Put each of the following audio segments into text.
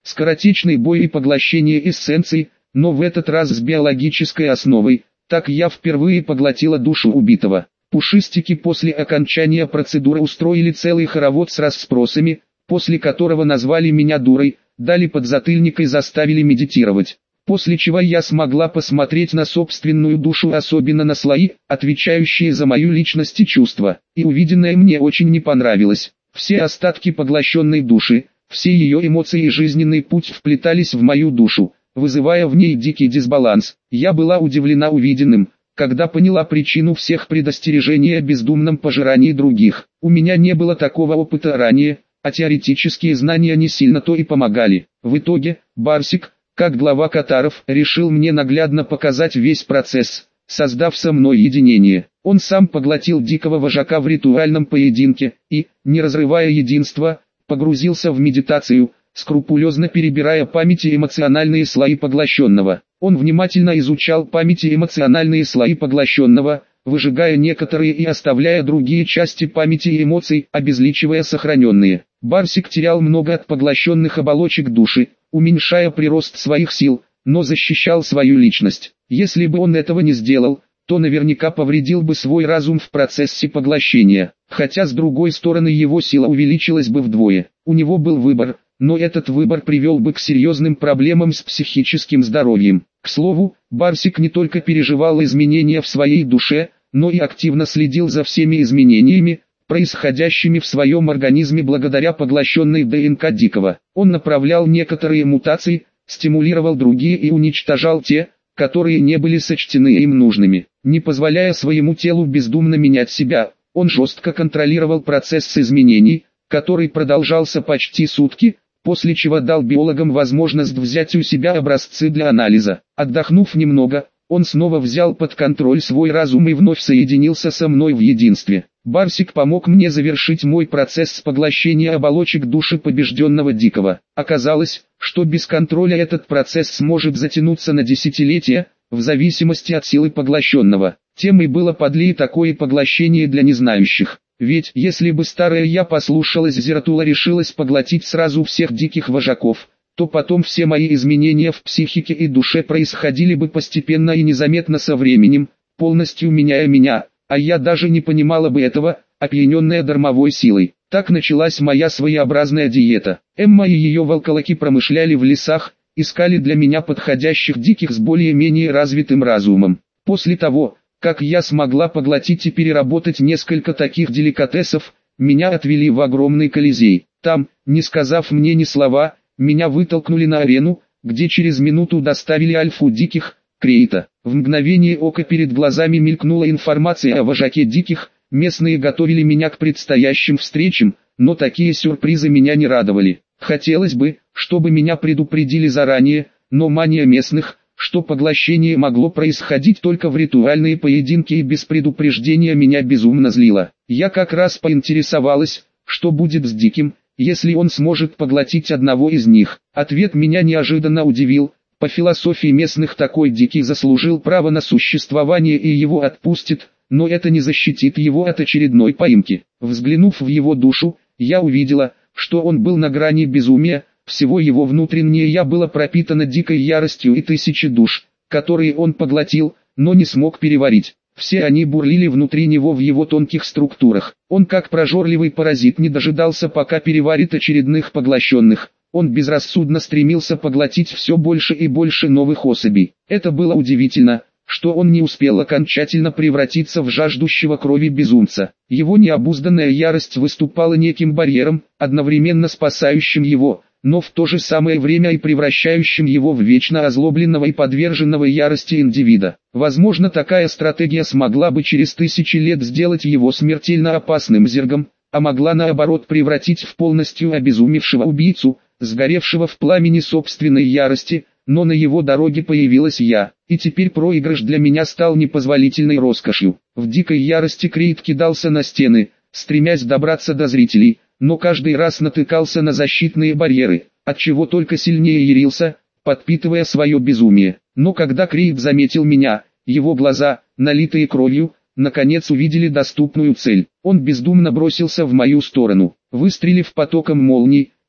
скоротечный бой и поглощение эссенций, но в этот раз с биологической основой. Так я впервые поглотила душу убитого. Пушистики после окончания процедуры устроили целый хоровод с расспросами, после которого назвали меня дурой, дали подзатыльник и заставили медитировать. После чего я смогла посмотреть на собственную душу, особенно на слои, отвечающие за мою личность и чувства, и увиденное мне очень не понравилось. Все остатки поглощенной души, все ее эмоции и жизненный путь вплетались в мою душу, вызывая в ней дикий дисбаланс. Я была удивлена увиденным, когда поняла причину всех предостережений о бездумном пожирании других. У меня не было такого опыта ранее, а теоретические знания не сильно-то и помогали. В итоге, Барсик, как глава Катаров, решил мне наглядно показать весь процесс, создав со мной единение. Он сам поглотил дикого вожака в ритуальном поединке и, не разрывая единства, погрузился в медитацию, скрупулезно перебирая память и эмоциональные слои поглощенного. Он внимательно изучал память и эмоциональные слои поглощенного, выжигая некоторые и оставляя другие части памяти и эмоций, обезличивая сохраненные. Барсик терял много от поглощенных оболочек души, уменьшая прирост своих сил, но защищал свою личность. Если бы он этого не сделал, то наверняка повредил бы свой разум в процессе поглощения, хотя с другой стороны его сила увеличилась бы вдвое. У него был выбор, но этот выбор привел бы к серьезным проблемам с психическим здоровьем. К слову, Барсик не только переживал изменения в своей душе, но и активно следил за всеми изменениями, происходящими в своем организме благодаря поглощенной ДНК Дикого. Он направлял некоторые мутации, стимулировал другие и уничтожал те, которые не были сочтены им нужными. Не позволяя своему телу бездумно менять себя, он жестко контролировал процесс изменений, который продолжался почти сутки, после чего дал биологам возможность взять у себя образцы для анализа. Отдохнув немного, он снова взял под контроль свой разум и вновь соединился со мной в единстве. Барсик помог мне завершить мой процесс поглощения оболочек души побежденного Дикого. Оказалось, что без контроля этот процесс сможет затянуться на десятилетия, в зависимости от силы поглощенного. Темой было подлее такое поглощение для незнающих. Ведь если бы старая я послушалась Зератула, решилась поглотить сразу всех диких вожаков, то потом все мои изменения в психике и душе происходили бы постепенно и незаметно со временем, полностью меняя меня, а я даже не понимала бы этого, опьяненная дармовой силой. Так началась моя своеобразная диета. Эмма и ее волколаки промышляли в лесах, искали для меня подходящих диких с более-менее развитым разумом. После того, как я смогла поглотить и переработать несколько таких деликатесов, меня отвели в огромный Колизей. Там, не сказав мне ни слова, меня вытолкнули на арену, где через минуту доставили альфу диких, Крейта. В мгновение ока перед глазами мелькнула информация о вожаке диких, местные готовили меня к предстоящим встречам, но такие сюрпризы меня не радовали. Хотелось бы, чтобы меня предупредили заранее, но мания местных, что поглощение могло происходить только в ритуальные поединки и без предупреждения, меня безумно злила. Я как раз поинтересовалась, что будет с Диким, если он сможет поглотить одного из них. Ответ меня неожиданно удивил. По философии местных такой Дикий заслужил право на существование и его отпустит, но это не защитит его от очередной поимки. Взглянув в его душу, я увидела, что он был на грани безумия. Всего его внутреннее я было пропитано дикой яростью и тысячи душ, которые он поглотил, но не смог переварить. Все они бурлили внутри него в его тонких структурах. Он как прожорливый паразит не дожидался, пока переварит очередных поглощенных. Он безрассудно стремился поглотить все больше и больше новых особей. Это было удивительно, что он не успел окончательно превратиться в жаждущего крови безумца. Его необузданная ярость выступала неким барьером, одновременно спасающим его, но в то же самое время и превращающим его в вечно озлобленного и подверженного ярости индивида. Возможно, такая стратегия смогла бы через тысячи лет сделать его смертельно опасным зергом, а могла наоборот превратить в полностью обезумевшего убийцу, сгоревшего в пламени собственной ярости, но на его дороге появилась я, и теперь проигрыш для меня стал непозволительной роскошью. В дикой ярости Крейт кидался на стены, стремясь добраться до зрителей, но каждый раз натыкался на защитные барьеры, отчего только сильнее ярился, подпитывая свое безумие. Но когда Крейт заметил меня, его глаза, налитые кровью, наконец увидели доступную цель. Он бездумно бросился в мою сторону. Выстрелив потоком молний,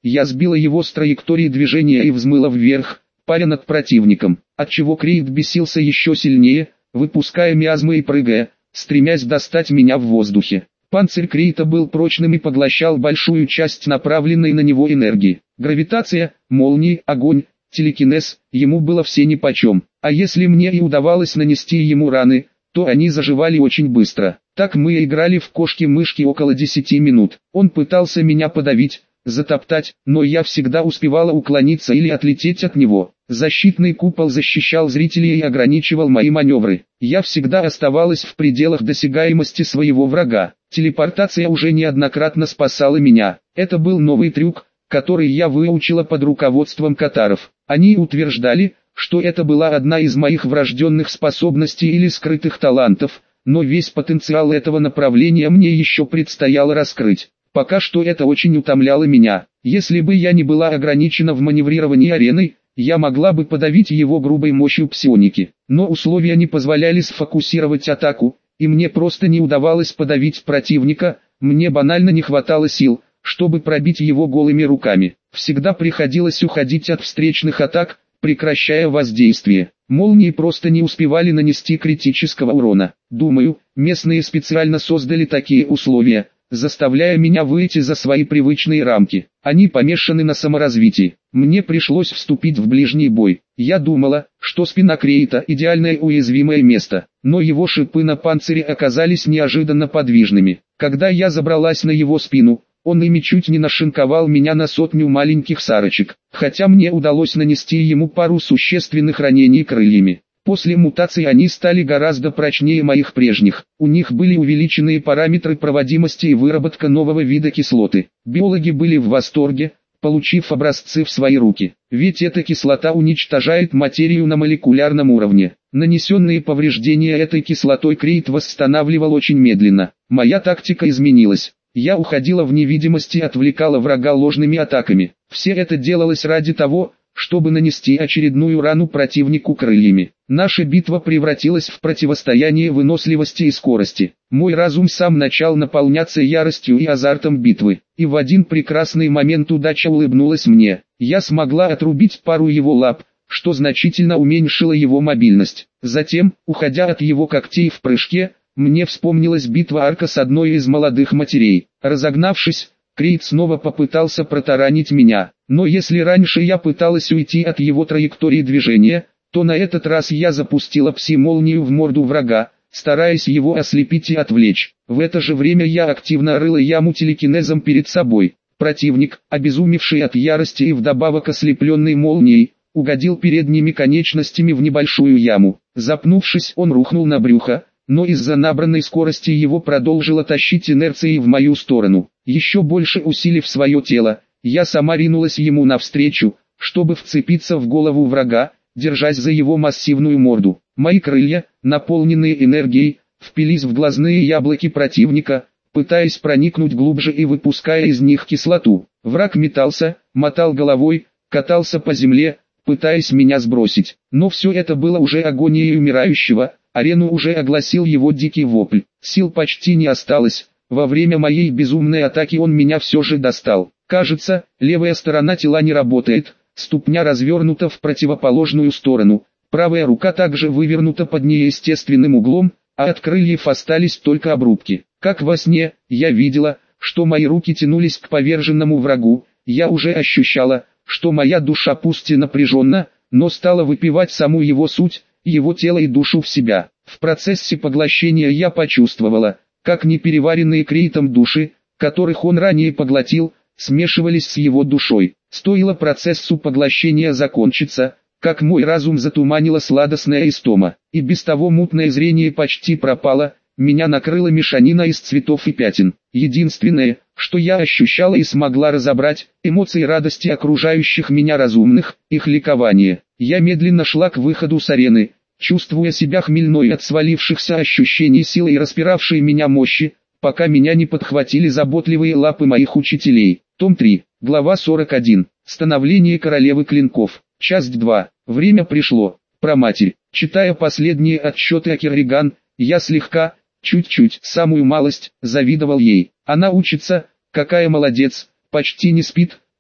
я сбила его с траектории движения и взмыла вверх, паря над противником, отчего Крейт бесился еще сильнее, выпуская миазмы и прыгая, стремясь достать меня в воздухе. Панцирь Крейта был прочным и поглощал большую часть направленной на него энергии. Гравитация, молнии, огонь, телекинез, ему было все нипочем. А если мне и удавалось нанести ему раны, то они заживали очень быстро. Так мы играли в кошки-мышки около 10 минут. Он пытался меня подавить, затоптать, но я всегда успевала уклониться или отлететь от него. Защитный купол защищал зрителей и ограничивал мои маневры. Я всегда оставалась в пределах досягаемости своего врага. Телепортация уже неоднократно спасала меня. Это был новый трюк, который я выучила под руководством катаров. Они утверждали, что это была одна из моих врожденных способностей или скрытых талантов, но весь потенциал этого направления мне еще предстояло раскрыть. Пока что это очень утомляло меня. Если бы я не была ограничена в маневрировании ареной, я могла бы подавить его грубой мощью псионики. Но условия не позволяли сфокусировать атаку, и мне просто не удавалось подавить противника, мне банально не хватало сил, чтобы пробить его голыми руками. Всегда приходилось уходить от встречных атак, прекращая воздействие. Молнии просто не успевали нанести критического урона. Думаю, местные специально создали такие условия, заставляя меня выйти за свои привычные рамки. Они помешаны на саморазвитии. Мне пришлось вступить в ближний бой. Я думала, что спина Крейта идеальное уязвимое место, но его шипы на панцире оказались неожиданно подвижными. Когда я забралась на его спину, он ими чуть не нашинковал меня на 100 маленьких сарочек, хотя мне удалось нанести ему пару существенных ранений крыльями. После мутации они стали гораздо прочнее моих прежних. У них были увеличенные параметры проводимости и выработка нового вида кислоты. Биологи были в восторге, получив образцы в свои руки. Ведь эта кислота уничтожает материю на молекулярном уровне. Нанесенные повреждения этой кислотой Крейт восстанавливал очень медленно. Моя тактика изменилась. Я уходила в невидимость и отвлекала врага ложными атаками. Все это делалось ради того, чтобы нанести очередную рану противнику крыльями. Наша битва превратилась в противостояние выносливости и скорости. Мой разум сам начал наполняться яростью и азартом битвы. И в один прекрасный момент удача улыбнулась мне. Я смогла отрубить пару его лап, что значительно уменьшило его мобильность. Затем, уходя от его когтей в прыжке, мне вспомнилась битва Арка с одной из молодых матерей. Разогнавшись, Крейт снова попытался протаранить меня. Но если раньше я пыталась уйти от его траектории движения, то на этот раз я запустила пси-молнию в морду врага, стараясь его ослепить и отвлечь. В это же время я активно рыла яму телекинезом перед собой. Противник, обезумевший от ярости и вдобавок ослепленный молнией, угодил передними конечностями в небольшую яму. Запнувшись, он рухнул на брюхо, но из-за набранной скорости его продолжило тащить инерцией в мою сторону. Еще больше усилив свое тело, я сама ринулась ему навстречу, чтобы вцепиться в голову врага, держась за его массивную морду. Мои крылья, наполненные энергией, впились в глазные яблоки противника, пытаясь проникнуть глубже и выпуская из них кислоту. Враг метался, мотал головой, катался по земле, пытаясь меня сбросить. Но все это было уже агонией умирающего, арену уже огласил его дикий вопль. Сил почти не осталось, во время моей безумной атаки он меня все же достал. Кажется, левая сторона тела не работает, ступня развернута в противоположную сторону, правая рука также вывернута под неестественным углом, а от крыльев остались только обрубки. Как во сне, я видела, что мои руки тянулись к поверженному врагу, я уже ощущала, что моя душа пусть и напряжена, но стала выпивать саму его суть, его тело и душу в себя. В процессе поглощения я почувствовала, как непереваренные Крейтом души, которых он ранее поглотил, смешивались с его душой. Стоило процессу поглощения закончиться, как мой разум затуманила сладостная истома, и без того мутное зрение почти пропало, меня накрыла мешанина из цветов и пятен. Единственное, что я ощущала и смогла разобрать, эмоции радости окружающих меня разумных, их ликование. Я медленно шла к выходу с арены, чувствуя себя хмельной от свалившихся ощущений силы и распиравшей меня мощи, пока меня не подхватили заботливые лапы моих учителей. Том 3, глава 41. Становление королевы клинков. Часть 2. Время пришло. Проматерь. Читая последние отчеты о Керриган, я слегка, чуть-чуть, самую малость, завидовал ей. Она учится, какая молодец, почти не спит,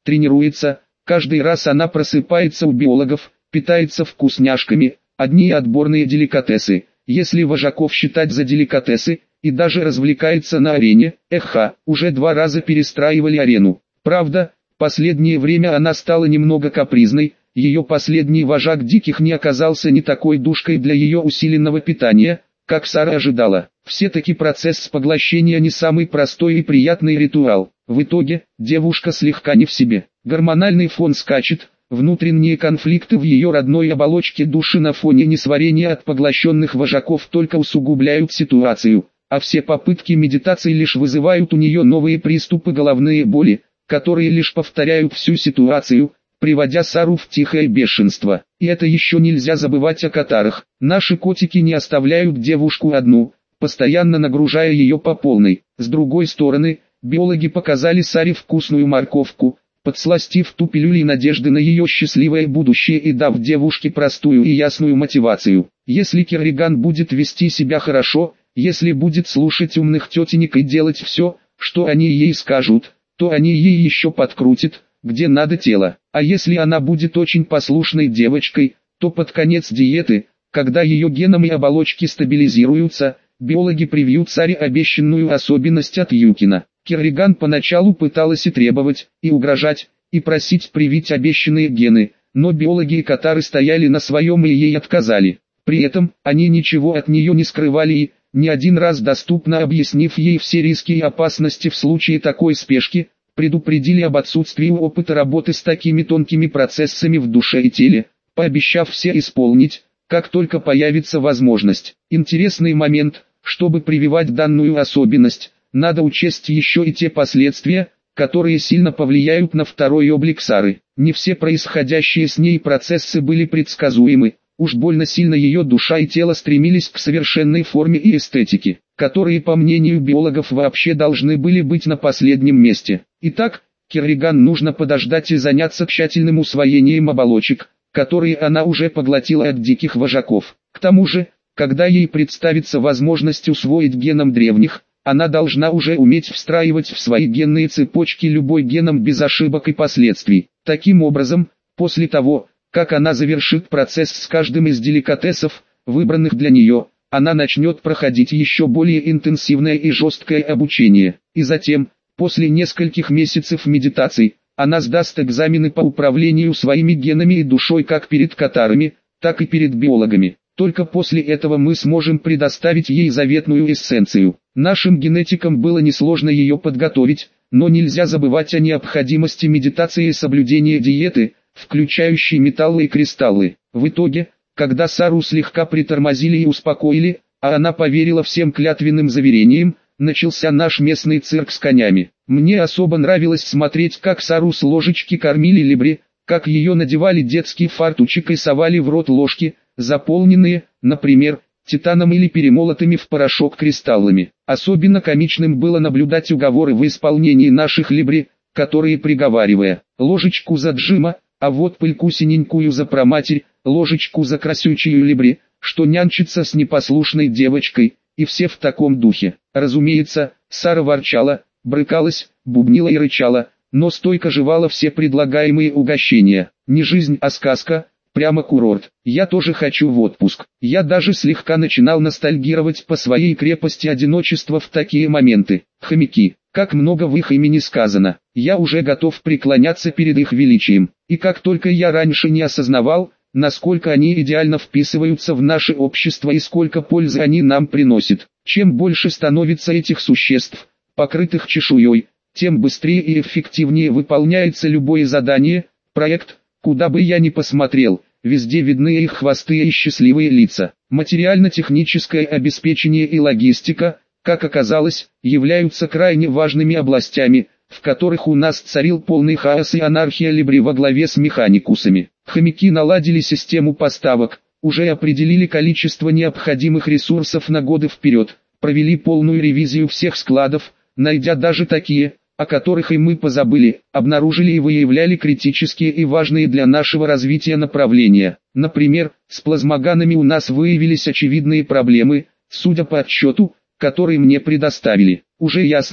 тренируется, каждый раз она просыпается у биологов, питается вкусняшками, одни отборные деликатесы, если вожаков считать за деликатесы, и даже развлекается на арене. Уже 2 раза перестраивали арену. Правда, последнее время она стала немного капризной, ее последний вожак диких не оказался не такой душкой для ее усиленного питания, как Сара ожидала. Все-таки процесс поглощения не самый простой и приятный ритуал. В итоге, девушка слегка не в себе. Гормональный фон скачет, внутренние конфликты в ее родной оболочке души на фоне несварения от поглощенных вожаков только усугубляют ситуацию, а все попытки медитации лишь вызывают у нее новые приступы головной боли, которые лишь повторяют всю ситуацию, приводя Сару в тихое бешенство. И это еще нельзя забывать о катарах. Наши котики не оставляют девушку одну, постоянно нагружая ее по полной. С другой стороны, биологи показали Саре вкусную морковку, подсластив ту пилюлей надежды на ее счастливое будущее и дав девушке простую и ясную мотивацию. Если Керриган будет вести себя хорошо, если будет слушать умных тетенек и делать все, что они ей скажут, то они ей еще подкрутят, где надо тело. А если она будет очень послушной девочкой, то под конец диеты, когда ее геном и оболочки стабилизируются, биологи привьют Саре обещанную особенность от Юкина. Керриган поначалу пыталась и требовать, и угрожать, и просить привить обещанные гены, но биологи и катары стояли на своем и ей отказали. При этом, они ничего от нее не скрывали и, не один раз доступно объяснив ей все риски и опасности в случае такой спешки, предупредили об отсутствии опыта работы с такими тонкими процессами в душе и теле, пообещав все исполнить, как только появится возможность. Интересный момент, чтобы прививать данную особенность, надо учесть еще и те последствия, которые сильно повлияют на второй облик Сары. Не все происходящие с ней процессы были предсказуемы, уж больно сильно ее душа и тело стремились к совершенной форме и эстетике, которые, по мнению биологов, вообще должны были быть на последнем месте. Итак, Керриган нужно подождать и заняться тщательным усвоением оболочек, которые она уже поглотила от диких вожаков. К тому же, когда ей представится возможность усвоить геном древних, она должна уже уметь встраивать в свои генные цепочки любой геном без ошибок и последствий. Таким образом, после того, как она завершит процесс с каждым из деликатесов, выбранных для нее, она начнет проходить еще более интенсивное и жесткое обучение. И затем, после нескольких месяцев медитаций, она сдаст экзамены по управлению своими генами и душой как перед катарами, так и перед биологами. Только после этого мы сможем предоставить ей заветную эссенцию. Нашим генетикам было несложно ее подготовить, но нельзя забывать о необходимости медитации и соблюдения диеты, включающей металлы и кристаллы. В итоге, когда Сару слегка притормозили и успокоили, а она поверила всем клятвенным заверениям, начался наш местный цирк с конями. Мне особо нравилось смотреть, как Сару с ложечки кормили либри, как ее надевали детский фартучек и совали в рот ложки, заполненные, например, титаном или перемолотыми в порошок кристаллами. Особенно комичным было наблюдать уговоры в исполнении наших либри, которые, приговаривая «ложечку за Джима, а вот пыльку синенькую за проматерь, ложечку за красючую либри», что нянчится с непослушной девочкой, и все в таком духе. Разумеется, Сара ворчала, брыкалась, бубнила и рычала, но стойко жевала все предлагаемые угощения. Не жизнь, а сказка, прямо курорт. Я тоже хочу в отпуск. Я даже слегка начинал ностальгировать по своей крепости одиночества в такие моменты. Хомяки, как много в их имени сказано. Я уже готов преклоняться перед их величием. И как только я раньше не осознавал, насколько они идеально вписываются в наше общество и сколько пользы они нам приносят. Чем больше становится этих существ, покрытых чешуей, тем быстрее и эффективнее выполняется любое задание, проект, куда бы я ни посмотрел, везде видны их хвосты и счастливые лица. Материально-техническое обеспечение и логистика, как оказалось, являются крайне важными областями, в которых у нас царил полный хаос и анархия либри во главе с механикусами. Хомяки наладили систему поставок, уже определили количество необходимых ресурсов на годы вперед, провели полную ревизию всех складов, найдя даже такие, о которых и мы позабыли, обнаружили и выявляли критические и важные для нашего развития направления. Например, с плазмоганами у нас выявились очевидные проблемы, судя по отчету, который мне предоставили. Уже ясно,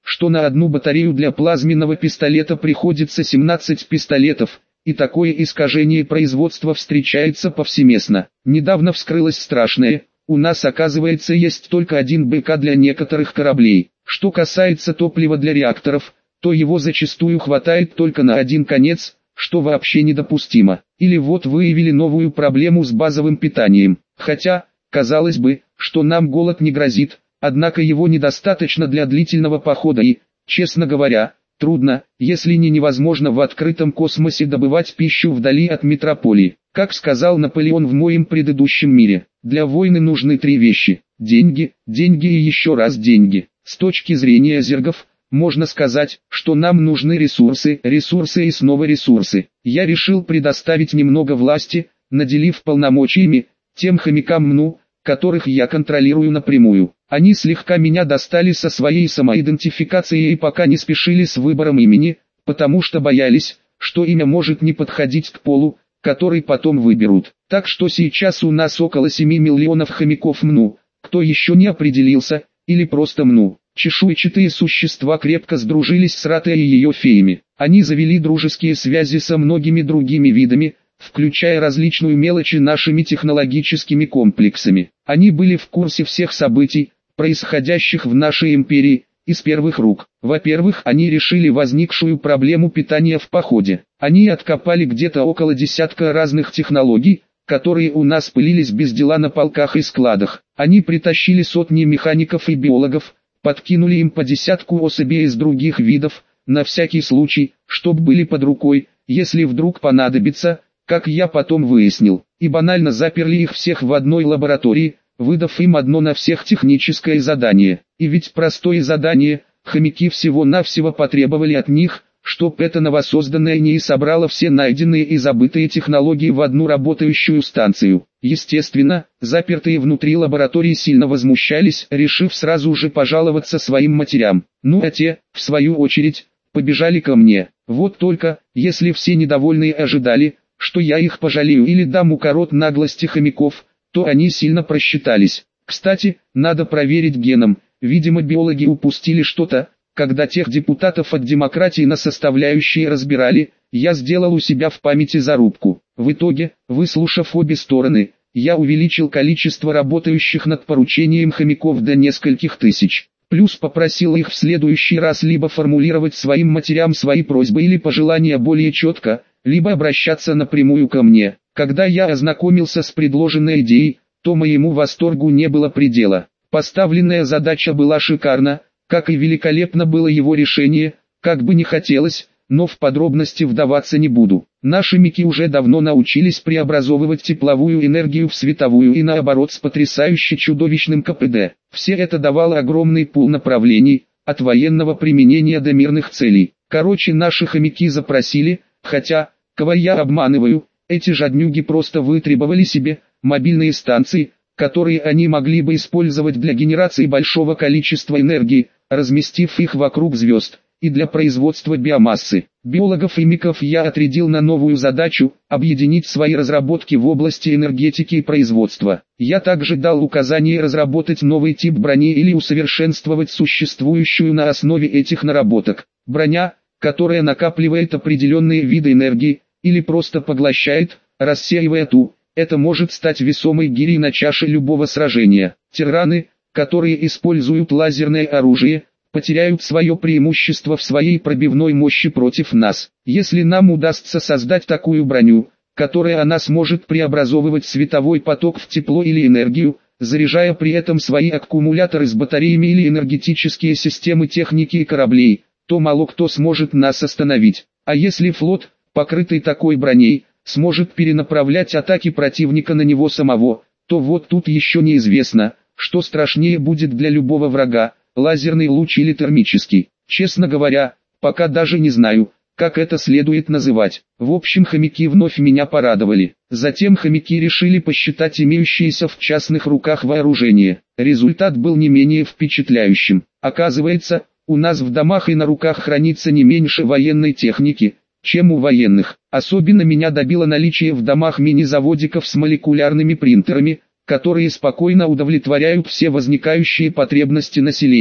что на одну батарею для плазменного пистолета приходится 17 пистолетов, и такое искажение производства встречается повсеместно. Недавно вскрылось страшное: у нас, оказывается, есть только один БК для некоторых кораблей. Что касается топлива для реакторов, то его зачастую хватает только на один конец, что вообще недопустимо. Или вот выявили новую проблему с базовым питанием. Хотя, казалось бы, что нам голод не грозит, однако его недостаточно для длительного похода и, честно говоря, трудно, если не невозможно в открытом космосе добывать пищу вдали от метрополии. Как сказал Наполеон в моем предыдущем мире, для войны нужны три вещи: деньги, деньги и еще раз деньги. С точки зрения зергов, можно сказать, что нам нужны ресурсы, ресурсы и снова ресурсы. Я решил предоставить немного власти, наделив полномочиями, тем хомякам МНУ, которых я контролирую напрямую. Они слегка меня достали со своей самоидентификацией и пока не спешили с выбором имени, потому что боялись, что имя может не подходить к полу, который потом выберут. Так что сейчас у нас около 7 миллионов хомяков МНУ, кто еще не определился, или просто МНУ. Чешуйчатые существа крепко сдружились с Ратой и ее феями. Они завели дружеские связи со многими другими видами, включая различную мелочи нашими технологическими комплексами. Они были в курсе всех событий, происходящих в нашей империи, из первых рук. Во-первых, они решили возникшую проблему питания в походе. Они откопали где-то около десятка разных технологий, которые у нас пылились без дела на полках и складах. Они притащили сотни механиков и биологов, подкинули им по десятку особей из других видов, на всякий случай, чтоб были под рукой, если вдруг понадобится, как я потом выяснил, и банально заперли их всех в одной лаборатории, выдав им одно на всех техническое задание. И ведь простое задание, хомяки всего-навсего потребовали от них, чтоб это новосозданное НИИ собрало все найденные и забытые технологии в одну работающую станцию. Естественно, запертые внутри лаборатории сильно возмущались, решив сразу же пожаловаться своим матерям. Ну а те, в свою очередь, побежали ко мне. Вот только, если все недовольные ожидали, что я их пожалею или дам укорот наглости хомяков, то они сильно просчитались. Кстати, надо проверить геном, видимо биологи упустили что-то. Когда тех депутатов от демократии на составляющие разбирали, я сделал у себя в памяти зарубку. В итоге, выслушав обе стороны, я увеличил количество работающих над поручением хомяков до нескольких тысяч. Плюс попросил их в следующий раз либо формулировать своим матерям свои просьбы или пожелания более четко, либо обращаться напрямую ко мне. Когда я ознакомился с предложенной идеей, то моему восторгу не было предела. Поставленная задача была шикарна, как и великолепно было его решение, как бы не хотелось, но в подробности вдаваться не буду. Наши мики уже давно научились преобразовывать тепловую энергию в световую и наоборот с потрясающе чудовищным КПД. Все это давало огромный пул направлений, от военного применения до мирных целей. Короче, наши хомяки запросили, хотя, кого я обманываю, эти жаднюги просто вытребовали себе мобильные станции, которые они могли бы использовать для генерации большого количества энергии, разместив их вокруг звезд, и для производства биомассы. Биологов и миков я отрядил на новую задачу – объединить свои разработки в области энергетики и производства. Я также дал указание разработать новый тип брони или усовершенствовать существующую на основе этих наработок. Броня, которая накапливает определенные виды энергии, или просто поглощает, рассеивая ту, это может стать весомой гирей на чаше любого сражения. Тираны, которые используют лазерное оружие, потеряют свое преимущество в своей пробивной мощи против нас. Если нам удастся создать такую броню, которая она сможет преобразовывать световой поток в тепло или энергию, заряжая при этом свои аккумуляторы с батареями или энергетические системы техники и кораблей, то мало кто сможет нас остановить. А если флот, покрытый такой броней, сможет перенаправлять атаки противника на него самого, то вот тут еще неизвестно, что страшнее будет для любого врага, лазерный луч или термический. Честно говоря, пока даже не знаю, как это следует называть. В общем, хомяки вновь меня порадовали. Затем хомяки решили посчитать имеющиеся в частных руках вооружение. Результат был не менее впечатляющим. Оказывается, у нас в домах и на руках хранится не меньше военной техники, чем у военных. Особенно меня добило наличие в домах мини-заводиков с молекулярными принтерами, которые спокойно удовлетворяют все возникающие потребности населения.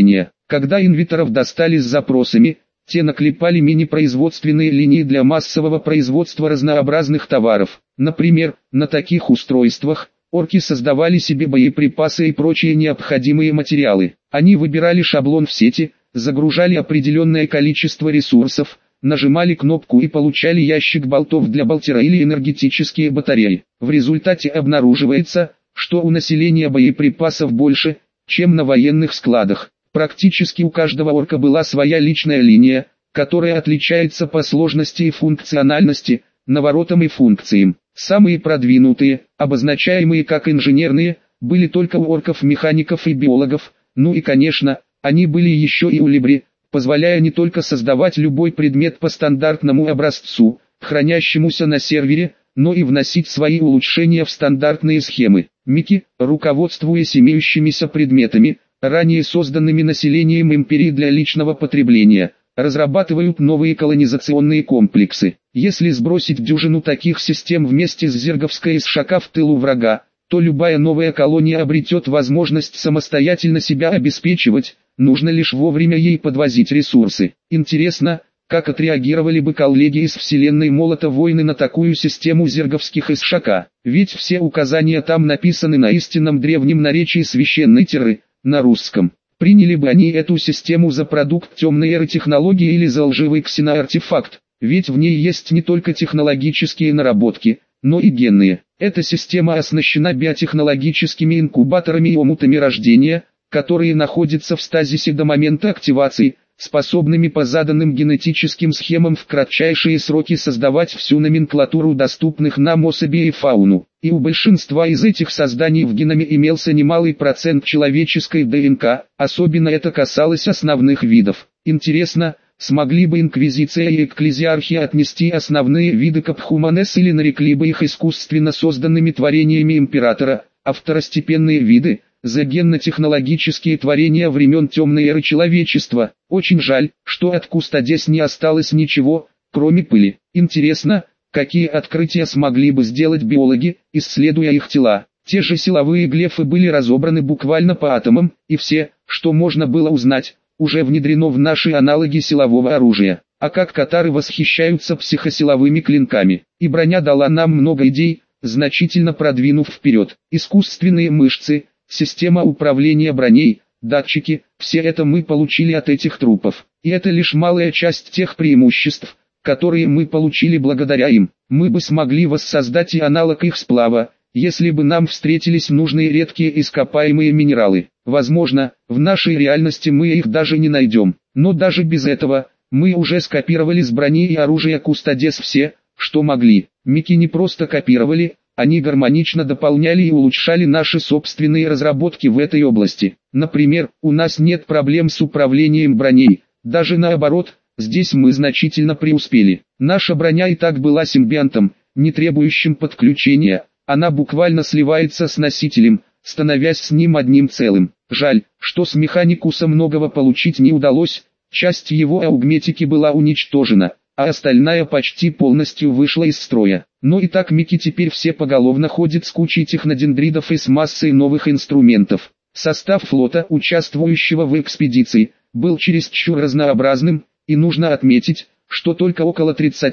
Когда инвиторов достали с запросами, те наклепали мини-производственные линии для массового производства разнообразных товаров. Например, на таких устройствах орки создавали себе боеприпасы и прочие необходимые материалы. Они выбирали шаблон в сети, загружали определенное количество ресурсов, нажимали кнопку и получали ящик болтов для болтера или энергетические батареи. В результате обнаруживается, что у населения боеприпасов больше, чем на военных складах. Практически у каждого орка была своя личная линия, которая отличается по сложности и функциональности, наворотам и функциям. Самые продвинутые, обозначаемые как инженерные, были только у орков-механиков и биологов, ну и конечно, они были еще и у либри, позволяя не только создавать любой предмет по стандартному образцу, хранящемуся на сервере, но и вносить свои улучшения в стандартные схемы. Мики, руководствуясь имеющимися предметами, ранее созданными населением империи для личного потребления, разрабатывают новые колонизационные комплексы. Если сбросить дюжину таких систем вместе с зерговской исшака в тылу врага, то любая новая колония обретет возможность самостоятельно себя обеспечивать, нужно лишь вовремя ей подвозить ресурсы. Интересно, как отреагировали бы коллеги из вселенной Молота Войны на такую систему зерговских исшака? Ведь все указания там написаны на истинном древнем наречии священной Терры, на русском. Приняли бы они эту систему за продукт темной эры технологии или за лживый ксеноартефакт, ведь в ней есть не только технологические наработки, но и генные. Эта система оснащена биотехнологическими инкубаторами и омутами рождения, которые находятся в стазисе до момента активации, способными по заданным генетическим схемам в кратчайшие сроки создавать всю номенклатуру доступных нам особей и фауну. И у большинства из этих созданий в геноме имелся немалый процент человеческой ДНК, особенно это касалось основных видов. Интересно, смогли бы инквизиция и экклезиархия отнести основные виды к Абхуманес или нарекли бы их искусственно созданными творениями императора, а второстепенные виды – за генно-технологические творения времен темной эры человечества. Очень жаль, что от Кустодес не осталось ничего, кроме пыли. Интересно, какие открытия смогли бы сделать биологи, исследуя их тела. Те же силовые глефы были разобраны буквально по атомам, и все, что можно было узнать, уже внедрено в наши аналоги силового оружия. А как катары восхищаются психосиловыми клинками. И броня дала нам много идей, значительно продвинув вперед. Искусственные мышцы, система управления броней, датчики, все это мы получили от этих трупов. И это лишь малая часть тех преимуществ, которые мы получили благодаря им. Мы бы смогли воссоздать и аналог их сплава, если бы нам встретились нужные редкие ископаемые минералы. Возможно, в нашей реальности мы их даже не найдем. Но даже без этого, мы уже скопировали с брони и оружия Кустодес все, что могли. Мики не просто копировали, они гармонично дополняли и улучшали наши собственные разработки в этой области. Например, у нас нет проблем с управлением броней, даже наоборот, здесь мы значительно преуспели. Наша броня и так была симбионтом, не требующим подключения, она буквально сливается с носителем, становясь с ним одним целым. Жаль, что с Механикуса многого получить не удалось, часть его аугметики была уничтожена, а остальная почти полностью вышла из строя. Но и так Мики теперь все поголовно ходит с кучей технодендридов и с массой новых инструментов. Состав флота, участвующего в экспедиции, был чересчур разнообразным, и нужно отметить, что только около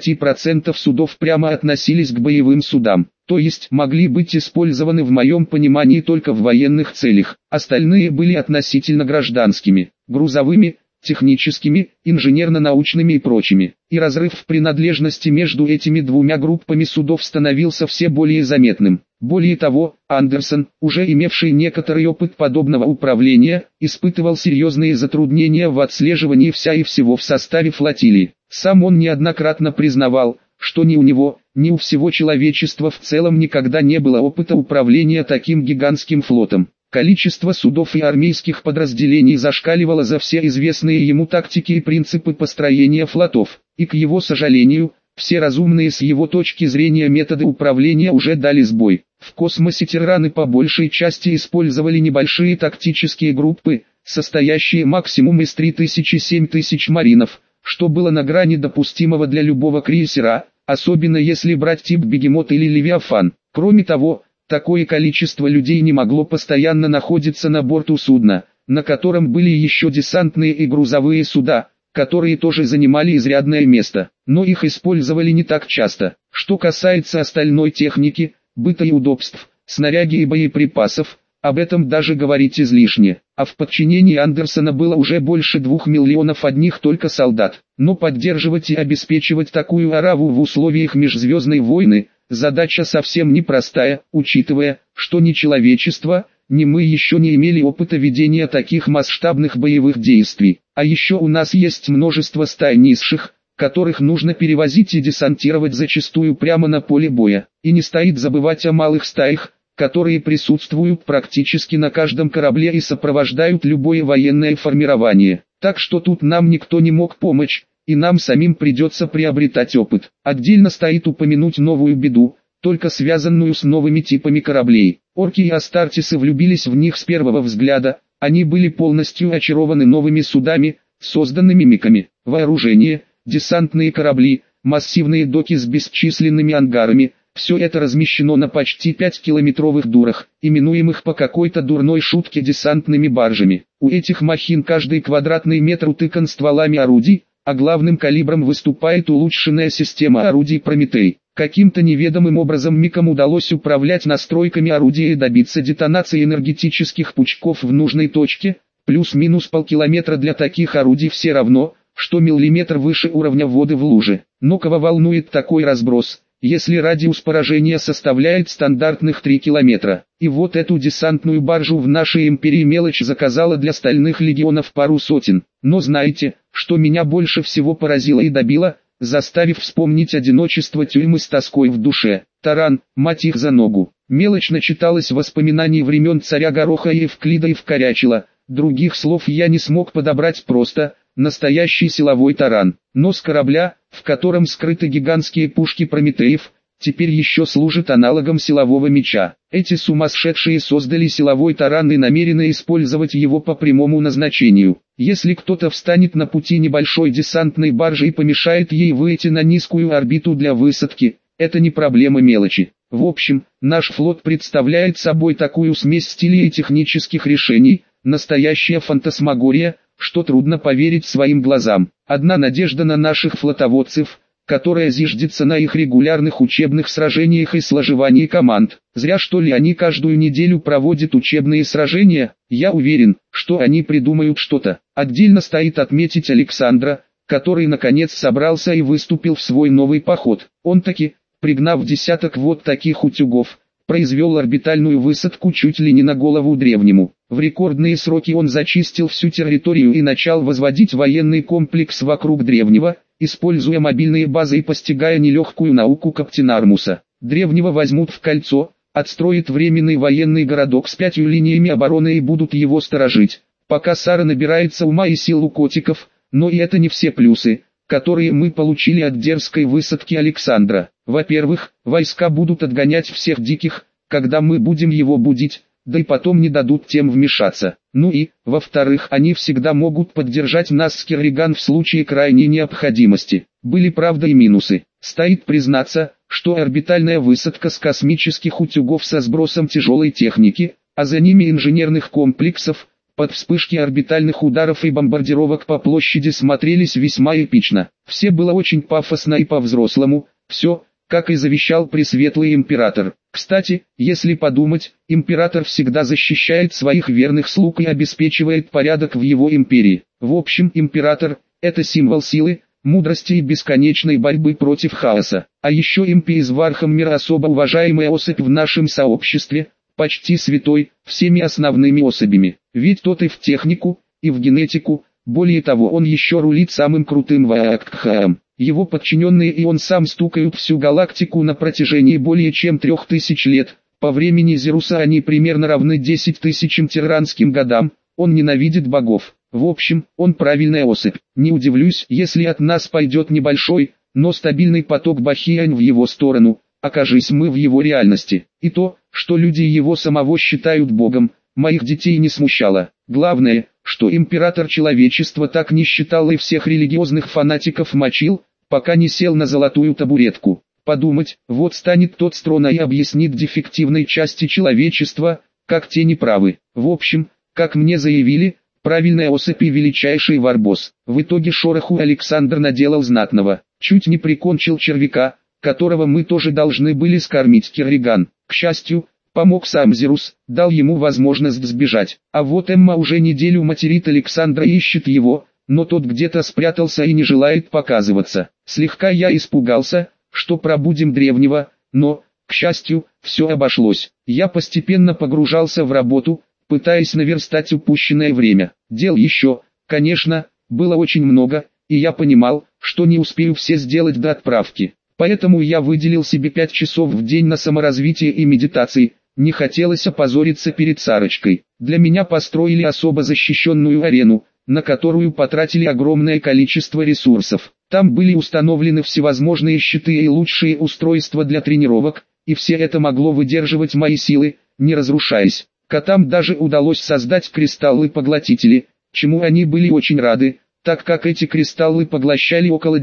30% судов прямо относились к боевым судам, то есть могли быть использованы в моем понимании только в военных целях. Остальные были относительно гражданскими, грузовыми, техническими, инженерно-научными и прочими. И разрыв в принадлежности между этими двумя группами судов становился все более заметным. Более того, Андерсон, уже имевший некоторый опыт подобного управления, испытывал серьезные затруднения в отслеживании вся и всего в составе флотилии. Сам он неоднократно признавал, что ни у него, ни у всего человечества в целом никогда не было опыта управления таким гигантским флотом. Количество судов и армейских подразделений зашкаливало за все известные ему тактики и принципы построения флотов, и к его сожалению, все разумные с его точки зрения методы управления уже дали сбой. В космосе тираны по большей части использовали небольшие тактические группы, состоящие максимум из 3000-7000 маринов, что было на грани допустимого для любого крейсера, особенно если брать тип Бегемот или Левиафан. Кроме того, такое количество людей не могло постоянно находиться на борту судна, на котором были еще десантные и грузовые суда, которые тоже занимали изрядное место, но их использовали не так часто. Что касается остальной техники, быта и удобств, снаряги и боеприпасов, об этом даже говорить излишне. А в подчинении Андерсона было уже больше 2 миллионов одних только солдат. Но поддерживать и обеспечивать такую ораву в условиях межзвездной войны – задача совсем непростая, учитывая, что ни человечество, ни мы еще не имели опыта ведения таких масштабных боевых действий. А еще у нас есть множество стай низших, которых нужно перевозить и десантировать зачастую прямо на поле боя. И не стоит забывать о малых стаях, которые присутствуют практически на каждом корабле и сопровождают любое военное формирование. Так что тут нам никто не мог помочь, и нам самим придется приобретать опыт. Отдельно стоит упомянуть новую беду, только связанную с новыми типами кораблей. Орки и астартесы влюбились в них с первого взгляда, они были полностью очарованы новыми судами, созданными миками. Вооружение, десантные корабли, массивные доки с бесчисленными ангарами – все это размещено на почти 5-километровых дурах, именуемых по какой-то дурной шутке десантными баржами. У этих махин каждый квадратный метр утыкан стволами орудий, а главным калибром выступает улучшенная система орудий Прометей. Каким-то неведомым образом Микам удалось управлять настройками орудия и добиться детонации энергетических пучков в нужной точке, плюс-минус полкилометра для таких орудий все равно, что миллиметр выше уровня воды в луже. Но кого волнует такой разброс, если радиус поражения составляет стандартных 3 километра? И вот эту десантную баржу в нашей империи мелочь заказала для стальных легионов пару сотен. Но знаете, что меня больше всего поразило и добило, заставив вспомнить одиночество тюрьмы с тоской в душе? Таран, мать их за ногу. Мелочь начиталась воспоминаний времен царя Гороха и Евклида и вкорячила. Других слов я не смог подобрать, просто настоящий силовой таран. Но с корабля, в котором скрыты гигантские пушки Прометеев, теперь еще служит аналогом силового меча. Эти сумасшедшие создали силовой таран и намерены использовать его по прямому назначению. Если кто-то встанет на пути небольшой десантной баржи и помешает ей выйти на низкую орбиту для высадки, это не проблема мелочи. В общем, наш флот представляет собой такую смесь стилей и технических решений, настоящая фантасмагория, что трудно поверить своим глазам. Одна надежда на наших флотоводцев, которая зиждется на их регулярных учебных сражениях и сложевании команд. Зря что ли они каждую неделю проводят учебные сражения? Я уверен, что они придумают что-то. Отдельно стоит отметить Александра, который наконец собрался и выступил в свой новый поход. Он таки, пригнав десяток вот таких утюгов, произвел орбитальную высадку чуть ли не на голову древнему. В рекордные сроки он зачистил всю территорию и начал возводить военный комплекс вокруг древнего, используя мобильные базы и постигая нелегкую науку Каптенармуса. Древнего возьмут в кольцо, отстроят временный военный городок с 5 линиями обороны и будут его сторожить, пока Сара набирается ума и сил у котиков, но и это не все плюсы, которые мы получили от дерзкой высадки Александра. Во-первых, войска будут отгонять всех диких, когда мы будем его будить, да и потом не дадут тем вмешаться. Ну и, во-вторых, они всегда могут поддержать нас с Керриган в случае крайней необходимости. Были правда и минусы. Стоит признаться, что орбитальная высадка с космических утюгов со сбросом тяжелой техники, а за ними инженерных комплексов, под вспышки орбитальных ударов и бомбардировок по площади смотрелись весьма эпично. Все было очень пафосно и по-взрослому, все, как и завещал Пресветлый Император. Кстати, если подумать, Император всегда защищает своих верных слуг и обеспечивает порядок в его империи. В общем, Император – это символ силы, мудрости и бесконечной борьбы против хаоса. А еще импи из Вархаммера особо уважаемая особь в нашем сообществе, почти святой, всеми основными особями. Ведь тот и в технику, и в генетику, более того он еще рулит самым крутым Ваакхаем. Его подчиненные и он сам стукают всю галактику на протяжении более чем 3000 лет. По времени Зеруса они примерно равны 10 тысячам терранским годам. Он ненавидит богов. В общем, он правильная особь. Не удивлюсь, если от нас пойдет небольшой, но стабильный поток бахиань в его сторону, окажись мы в его реальности. И то, что люди его самого считают богом, моих детей не смущало. Главное, что император человечества так не считал и всех религиозных фанатиков мочил, пока не сел на золотую табуретку. Подумать, вот станет тот с трона и объяснит дефективной части человечества, как те неправы. В общем, как мне заявили, правильная особь и величайший варбос. В итоге шороху Александр наделал знатного, чуть не прикончил червяка, которого мы тоже должны были скормить Керриган. К счастью, помог сам Зерус, дал ему возможность сбежать. А вот Эмма уже неделю материт Александра и ищет его, но тот где-то спрятался и не желает показываться. Слегка я испугался, что пробудим древнего, но, к счастью, все обошлось. Я постепенно погружался в работу, пытаясь наверстать упущенное время. Дел еще, конечно, было очень много, и я понимал, что не успею все сделать до отправки. Поэтому я выделил себе 5 часов в день на саморазвитие и медитации. Не хотелось опозориться перед Сарочкой. Для меня построили особо защищенную арену, на которую потратили огромное количество ресурсов. Там были установлены всевозможные щиты и лучшие устройства для тренировок, и все это могло выдерживать мои силы, не разрушаясь. Котам даже удалось создать кристаллы-поглотители, чему они были очень рады, так как эти кристаллы поглощали около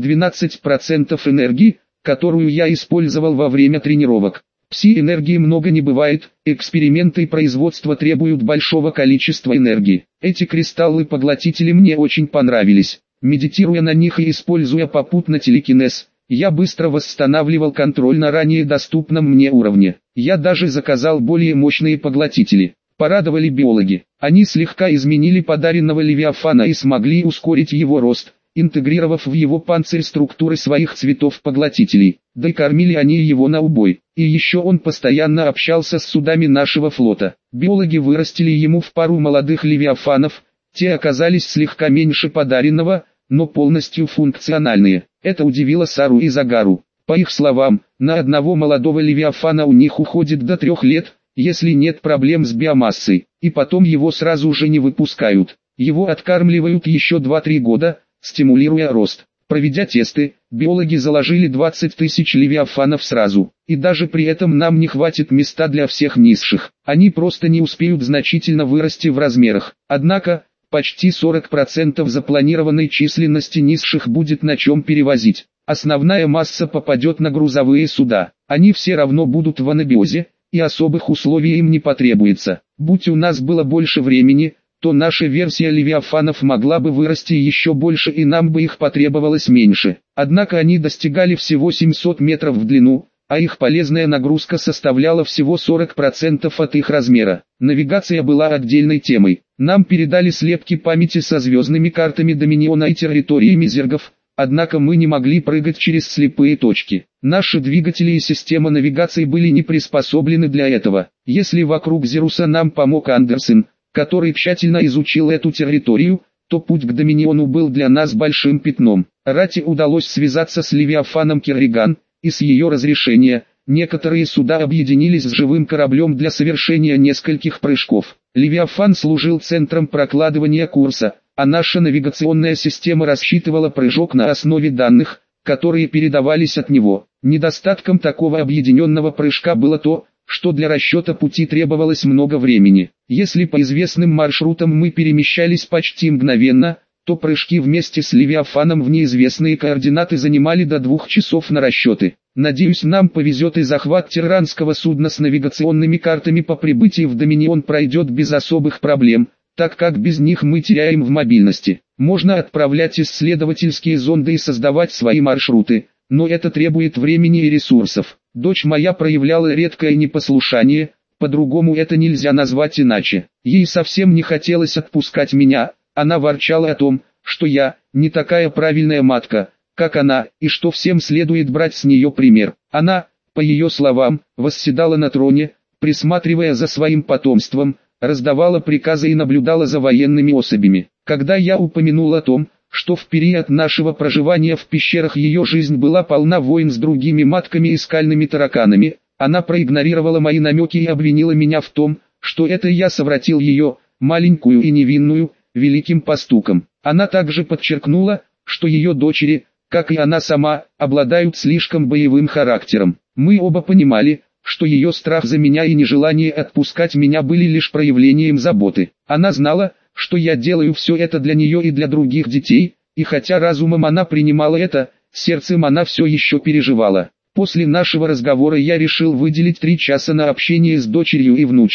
10-12% энергии, которую я использовал во время тренировок. Пси-энергии много не бывает, эксперименты и производство требуют большого количества энергии. Эти кристаллы-поглотители мне очень понравились. Медитируя на них и используя попутно телекинез, я быстро восстанавливал контроль на ранее доступном мне уровне. Я даже заказал более мощные поглотители. Порадовали биологи. Они слегка изменили подаренного Левиафана и смогли ускорить его рост, интегрировав в его панцирь структуры своих цветов поглотителей. Да и кормили они его на убой. И еще он постоянно общался с судами нашего флота. Биологи вырастили ему в пару молодых Левиафанов, те оказались слегка меньше подаренного, но полностью функциональные. Это удивило Сару и Загару. По их словам, на одного молодого Левиафана у них уходит до 3 лет, если нет проблем с биомассой, и потом его сразу же не выпускают. Его откармливают еще 2-3 года, стимулируя рост. Проведя тесты, биологи заложили 20 тысяч левиафанов сразу, и даже при этом нам не хватит места для всех низших. Они просто не успеют значительно вырасти в размерах. Однако, почти 40% запланированной численности низших будет на чем перевозить. Основная масса попадет на грузовые суда. Они все равно будут в анабиозе, и особых условий им не потребуется. Будь у нас было больше времени, то наша версия левиафанов могла бы вырасти еще больше и нам бы их потребовалось меньше. Однако они достигали всего 700 метров в длину, а их полезная нагрузка составляла всего 40% от их размера. Навигация была отдельной темой. Нам передали слепки памяти со звездными картами Доминиона и территориями зергов, однако мы не могли прыгать через слепые точки. Наши двигатели и система навигации были не приспособлены для этого. Если вокруг Зеруса нам помог Андерсон, который тщательно изучил эту территорию, то путь к Доминиону был для нас большим пятном. Рати удалось связаться с Левиафаном Керриган, и с ее разрешения, некоторые суда объединились с живым кораблем для совершения нескольких прыжков. Левиафан служил центром прокладывания курса, а наша навигационная система рассчитывала прыжок на основе данных, которые передавались от него. Недостатком такого объединенного прыжка было то, что для расчета пути требовалось много времени. Если по известным маршрутам мы перемещались почти мгновенно, то прыжки вместе с Левиафаном в неизвестные координаты занимали до 2 часов на расчеты. Надеюсь, нам повезет и захват терранского судна с навигационными картами по прибытии в Доминион пройдет без особых проблем, так как без них мы теряем в мобильности. Можно отправлять исследовательские зонды и создавать свои маршруты, но это требует времени и ресурсов. Дочь моя проявляла редкое непослушание, по-другому это нельзя назвать иначе. Ей совсем не хотелось отпускать меня, она ворчала о том, что я не такая правильная матка, как она, и что всем следует брать с нее пример. Она, по ее словам, восседала на троне, присматривая за своим потомством, раздавала приказы и наблюдала за военными особями. Когда я упомянул о том, что в период нашего проживания в пещерах ее жизнь была полна войн с другими матками и скальными тараканами, она проигнорировала мои намеки и обвинила меня в том, что это я совратил ее, маленькую и невинную, великим поступком. Она также подчеркнула, что ее дочери, как и она сама, обладают слишком боевым характером. Мы оба понимали, что ее страх за меня и нежелание отпускать меня были лишь проявлением заботы. Она знала, что я делаю все это для нее и для других детей, и хотя разумом она принимала это, сердцем она все еще переживала. После нашего разговора я решил выделить 3 часа на общение с дочерью и внучками.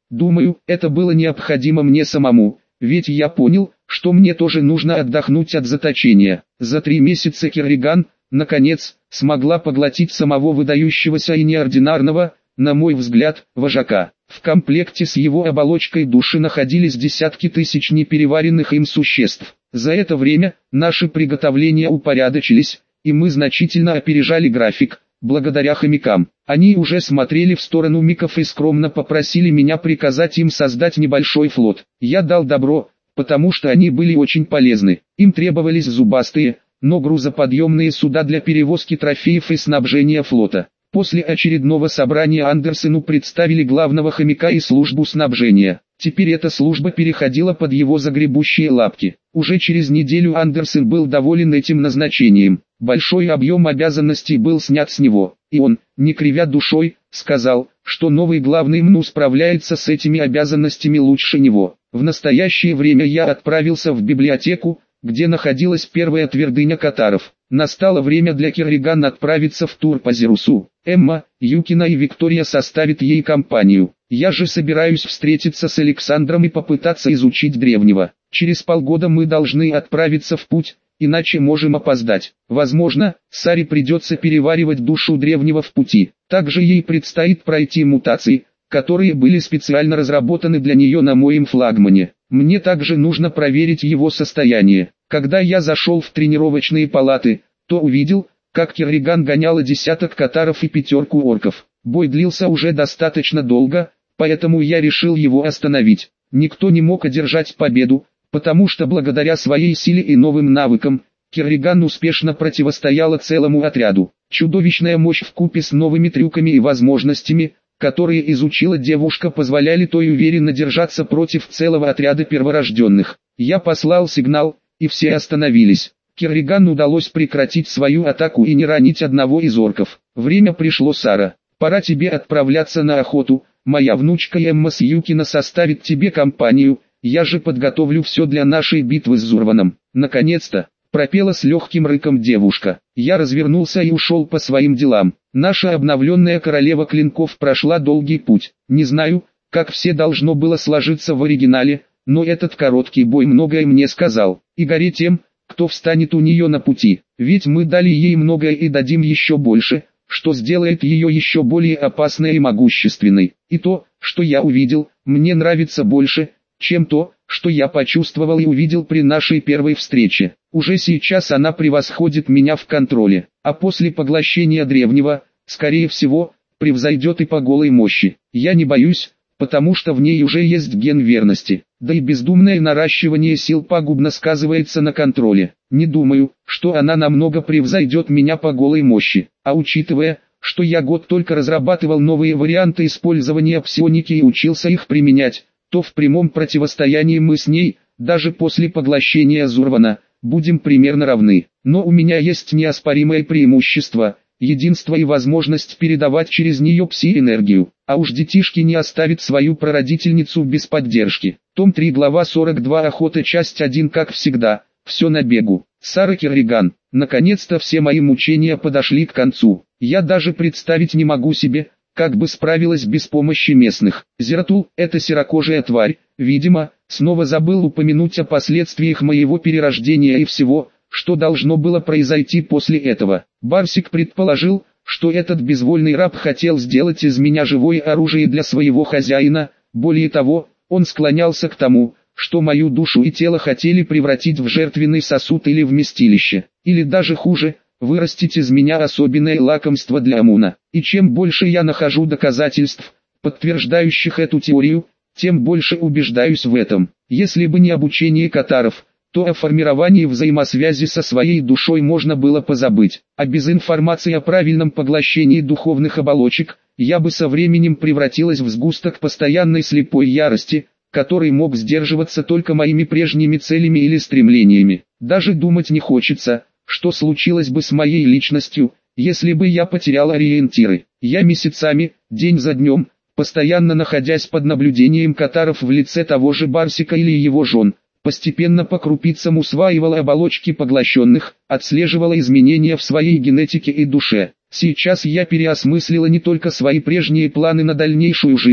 Думаю, это было необходимо мне самому, ведь я понял, что мне тоже нужно отдохнуть от заточения. За 3 месяца Керриган, наконец, смогла поглотить самого выдающегося и неординарного, на мой взгляд, вожака. В комплекте с его оболочкой души находились десятки тысяч непереваренных им существ. За это время наши приготовления упорядочились, и мы значительно опережали график, благодаря хомякам. Они уже смотрели в сторону миков и скромно попросили меня приказать им создать небольшой флот. Я дал добро, потому что они были очень полезны. Им требовались зубастые, но грузоподъемные суда для перевозки трофеев и снабжения флота. После очередного собрания Андерсену представили главного хомяка и службу снабжения. Теперь эта служба переходила под его загребущие лапки. Уже через неделю Андерсен был доволен этим назначением. Большой объем обязанностей был снят с него, и он, не кривя душой, сказал, что новый главный МНУ справляется с этими обязанностями лучше него. В настоящее время я отправился в библиотеку, где находилась первая твердыня катаров. Настало время для Керриган отправиться в тур по Зерусу. Эмма, Юкина и Виктория составят ей компанию. Я же собираюсь встретиться с Александром и попытаться изучить древнего. Через полгода мы должны отправиться в путь, иначе можем опоздать. Возможно, Саре придется переваривать душу древнего в пути. Также ей предстоит пройти мутации, которые были специально разработаны для нее на моем флагмане. Мне также нужно проверить его состояние. Когда я зашел в тренировочные палаты, то увидел, как Керриган гоняла десяток катаров и 5 орков. Бой длился уже достаточно долго, поэтому я решил его остановить. Никто не мог одержать победу, потому что благодаря своей силе и новым навыкам, Керриган успешно противостояла целому отряду. Чудовищная мощь вкупе с новыми трюками и возможностями, которые изучила девушка, позволяли той уверенно держаться против целого отряда перворожденных. Я послал сигнал, и все остановились. Керриган удалось прекратить свою атаку и не ранить одного из орков. Время пришло, Сара. Пора тебе отправляться на охоту. Моя внучка Эмма с Юкина составит тебе компанию. Я же подготовлю все для нашей битвы с Зурваном. Наконец-то, пропела с легким рыком девушка. Я развернулся и ушел по своим делам. Наша обновленная королева клинков прошла долгий путь. Не знаю, как все должно было сложиться в оригинале, но этот короткий бой многое мне сказал. И горе тем, кто встанет у нее на пути. Ведь мы дали ей многое и дадим еще больше, что сделает ее еще более опасной и могущественной. И то, что я увидел, мне нравится больше, чем то, что я почувствовал и увидел при нашей первой встрече. Уже сейчас она превосходит меня в контроле, а после поглощения древнего, скорее всего, превзойдет и по голой мощи. Я не боюсь, потому что в ней уже есть ген верности, да и бездумное наращивание сил пагубно сказывается на контроле. Не думаю, что она намного превзойдет меня по голой мощи, а учитывая, что я год только разрабатывал новые варианты использования псионики и учился их применять, то в прямом противостоянии мы с ней, даже после поглощения Зурвана, будем примерно равны. Но у меня есть неоспоримое преимущество, единство и возможность передавать через нее пси-энергию. А уж детишки не оставит свою прародительницу без поддержки. Том 3, глава 42, охота, часть 1. Как всегда, все на бегу. Сара Керриган. Наконец-то все мои мучения подошли к концу. Я даже представить не могу себе, как бы справилась без помощи местных. Зератул, эта серокожая тварь, видимо, снова забыл упомянуть о последствиях моего перерождения и всего, что должно было произойти после этого. Барсик предположил, что этот безвольный раб хотел сделать из меня живое оружие для своего хозяина. Более того, он склонялся к тому, что мою душу и тело хотели превратить в жертвенный сосуд или вместилище, или даже хуже, вырастить из меня особенное лакомство для Амуна. И чем больше я нахожу доказательств, подтверждающих эту теорию, тем больше убеждаюсь в этом. Если бы не обучение катаров, то о формировании взаимосвязи со своей душой можно было позабыть. А без информации о правильном поглощении духовных оболочек, я бы со временем превратилась в сгусток постоянной слепой ярости, который мог сдерживаться только моими прежними целями или стремлениями. Даже думать не хочется, что случилось бы с моей личностью, если бы я потерял ориентиры. Я месяцами, день за днем, постоянно находясь под наблюдением катаров в лице того же Барсика или его жен, постепенно по крупицам усваивала оболочки поглощенных, отслеживала изменения в своей генетике и душе. Сейчас я переосмыслила не только свои прежние планы на дальнейшую жизнь,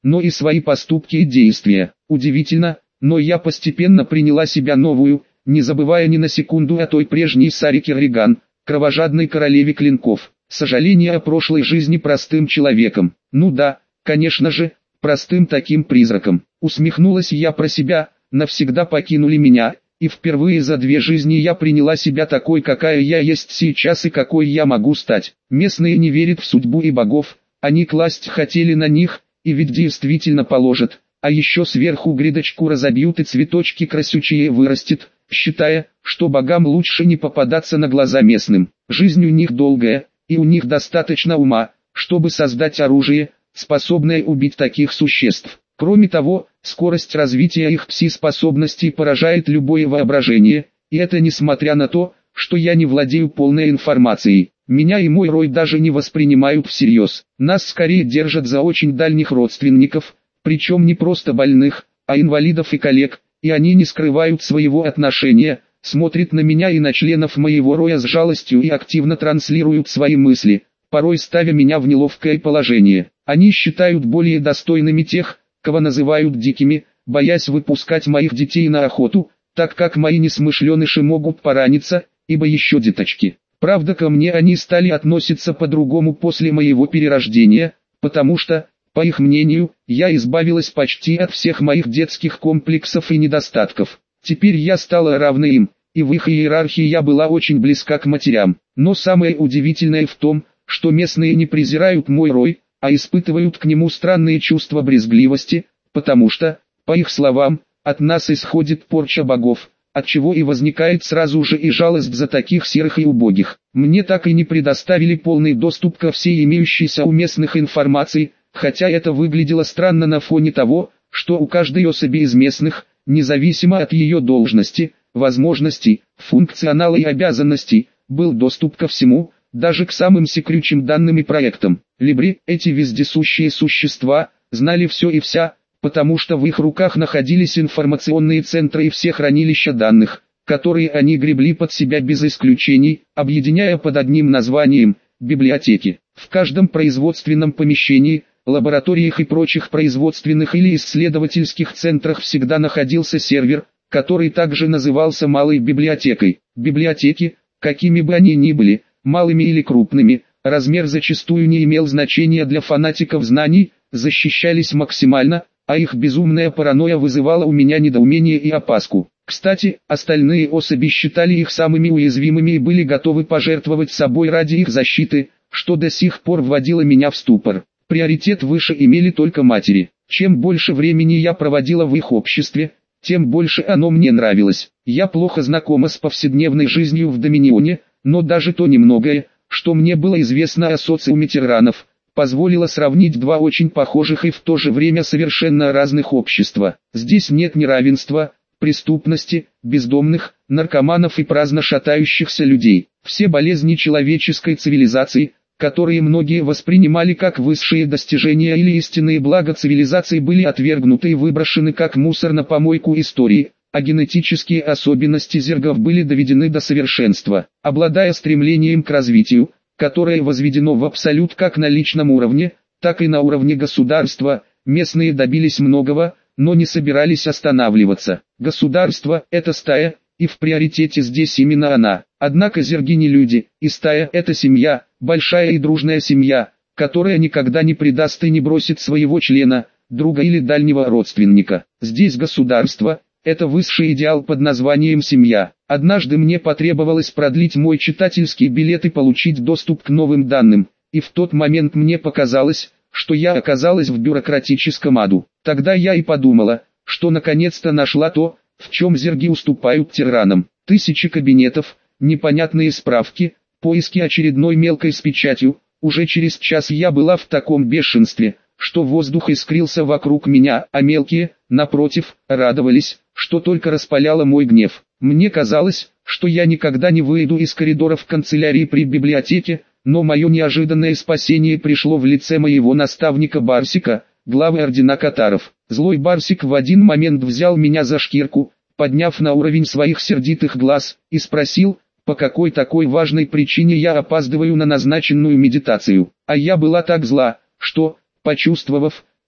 но и свои поступки и действия. Удивительно, но я постепенно приняла себя новую, не забывая ни на секунду о той прежней Саре Керриган, кровожадной королеве клинков. Сожаление о прошлой жизни простым человеком. Ну да, конечно же, простым таким призраком. Усмехнулась я про себя, навсегда покинули меня, и впервые за 2 жизни я приняла себя такой, какая я есть сейчас и какой я могу стать. Местные не верят в судьбу и богов, они класть хотели на них, и ведь действительно положат, а еще сверху грядочку разобьют и цветочки красючие вырастет, считая, что богам лучше не попадаться на глаза местным. Жизнь у них долгая, и у них достаточно ума, чтобы создать оружие, способное убить таких существ. Кроме того, скорость развития их пси-способностей поражает любое воображение, и это несмотря на то, что я не владею полной информацией. Меня и мой рой даже не воспринимают всерьез. Нас скорее держат за очень дальних родственников, причем не просто больных, а инвалидов и коллег, и они не скрывают своего отношения, смотрят на меня и на членов моего роя с жалостью и активно транслируют свои мысли, порой ставя меня в неловкое положение. Они считают более достойными тех, кого называют дикими, боясь выпускать моих детей на охоту, так как мои несмышленыши могут пораниться, ибо еще деточки. Правда, ко мне они стали относиться по-другому после моего перерождения, потому что, по их мнению, я избавилась почти от всех моих детских комплексов и недостатков. Теперь я стала равной им, и в их иерархии я была очень близка к матерям. Но самое удивительное в том, что местные не презирают мой рой, а испытывают к нему странные чувства брезгливости, потому что, по их словам, от нас исходит порча богов, отчего и возникает сразу же и жалость за таких серых и убогих. Мне так и не предоставили полный доступ ко всей имеющейся у местных информации, хотя это выглядело странно на фоне того, что у каждой особи из местных, независимо от ее должности, возможностей, функционала и обязанностей, был доступ ко всему, даже к самым секрючим данным и проектам. Либри, эти вездесущие существа, знали все и вся, потому что в их руках находились информационные центры и все хранилища данных, которые они гребли под себя без исключений, объединяя под одним названием – библиотеки. В каждом производственном помещении, лабораториях и прочих производственных или исследовательских центрах всегда находился сервер, который также назывался малой библиотекой. Библиотеки, какими бы они ни были, малыми или крупными, размер зачастую не имел значения для фанатиков знаний, защищались максимально, а их безумная паранойя вызывала у меня недоумение и опаску. Кстати, остальные особи считали их самыми уязвимыми и были готовы пожертвовать собой ради их защиты, что до сих пор вводило меня в ступор. Приоритет выше имели только матери. Чем больше времени я проводила в их обществе, тем больше оно мне нравилось. Я плохо знакома с повседневной жизнью в Доминионе, но даже то немногое, что мне было известно о социуме тиранов, позволило сравнить два очень похожих и в то же время совершенно разных общества. Здесь нет неравенства, преступности, бездомных, наркоманов и праздно шатающихся людей. Все болезни человеческой цивилизации, которые многие воспринимали как высшие достижения или истинные блага цивилизации, были отвергнуты и выброшены как мусор на помойку истории, а генетические особенности зергов были доведены до совершенства. Обладая стремлением к развитию, которое возведено в абсолют как на личном уровне, так и на уровне государства, местные добились многого, но не собирались останавливаться. Государство – это стая, и в приоритете здесь именно она. Однако зерги не люди, и стая – это семья, большая и дружная семья, которая никогда не предаст и не бросит своего члена, друга или дальнего родственника. Здесь государство – это высший идеал под названием семья. Однажды мне потребовалось продлить мой читательский билет и получить доступ к новым данным, и в тот момент мне показалось, что я оказалась в бюрократическом аду. Тогда я и подумала, что наконец-то нашла то, в чем зерги уступают тиранам. Тысячи кабинетов, непонятные справки, поиски очередной мелкой с печатью. Уже через час я была в таком бешенстве, что воздух искрился вокруг меня, а мелкие, напротив, радовались, что только распаляло мой гнев. Мне казалось, что я никогда не выйду из коридоров канцелярии при библиотеке, но мое неожиданное спасение пришло в лице моего наставника Барсика, главы ордена Катаров. Злой Барсик в один момент взял меня за шкирку, подняв на уровень своих сердитых глаз, и спросил, по какой такой важной причине я опаздываю на назначенную медитацию. А я была так зла, что, почувствовав,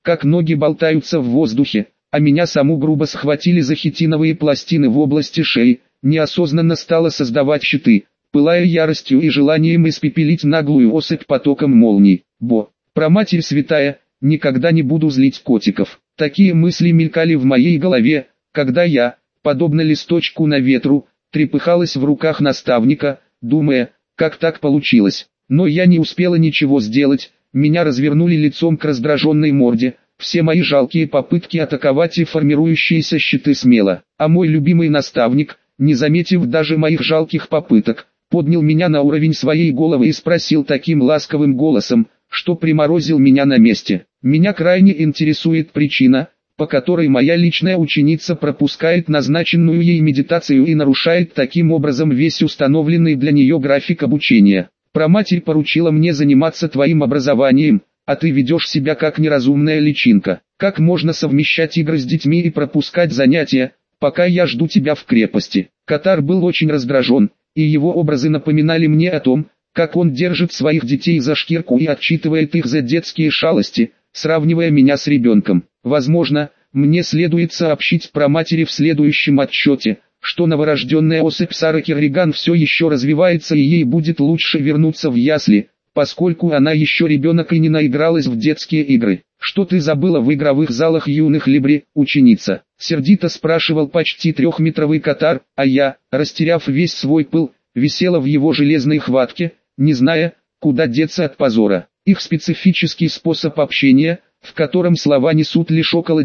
как ноги болтаются в воздухе, а меня саму грубо схватили за хитиновые пластины в области шеи, неосознанно стала создавать щиты, пылая яростью и желанием испепелить наглую особь потоком молний. Проматерь святая, никогда не буду злить котиков. Такие мысли мелькали в моей голове, когда я, подобно листочку на ветру, трепыхалась в руках наставника, думая, как так получилось. Но я не успела ничего сделать, меня развернули лицом к раздраженной морде, все мои жалкие попытки атаковать и формирующиеся щиты смело. А мой любимый наставник, не заметив даже моих жалких попыток, поднял меня на уровень своей головы и спросил таким ласковым голосом, что приморозил меня на месте. Меня крайне интересует причина, по которой моя личная ученица пропускает назначенную ей медитацию и нарушает таким образом весь установленный для нее график обучения. Проматерь поручила мне заниматься твоим образованием, а ты ведешь себя как неразумная личинка. Как можно совмещать игры с детьми и пропускать занятия, пока я жду тебя в крепости? Катар был очень раздражен, и его образы напоминали мне о том, как он держит своих детей за шкирку и отчитывает их за детские шалости, сравнивая меня с ребенком. Возможно, мне следует сообщить проматери в следующем отчете, что новорожденная особь Сара Керриган все еще развивается и ей будет лучше вернуться в ясли, поскольку она еще ребенок и не наигралась в детские игры. «Что ты забыла в игровых залах юных Либри, ученица?» — сердито спрашивал почти трехметровый Катар, а я, растеряв весь свой пыл, висела в его железной хватке, не зная, куда деться от позора. Их специфический способ общения, в котором слова несут лишь около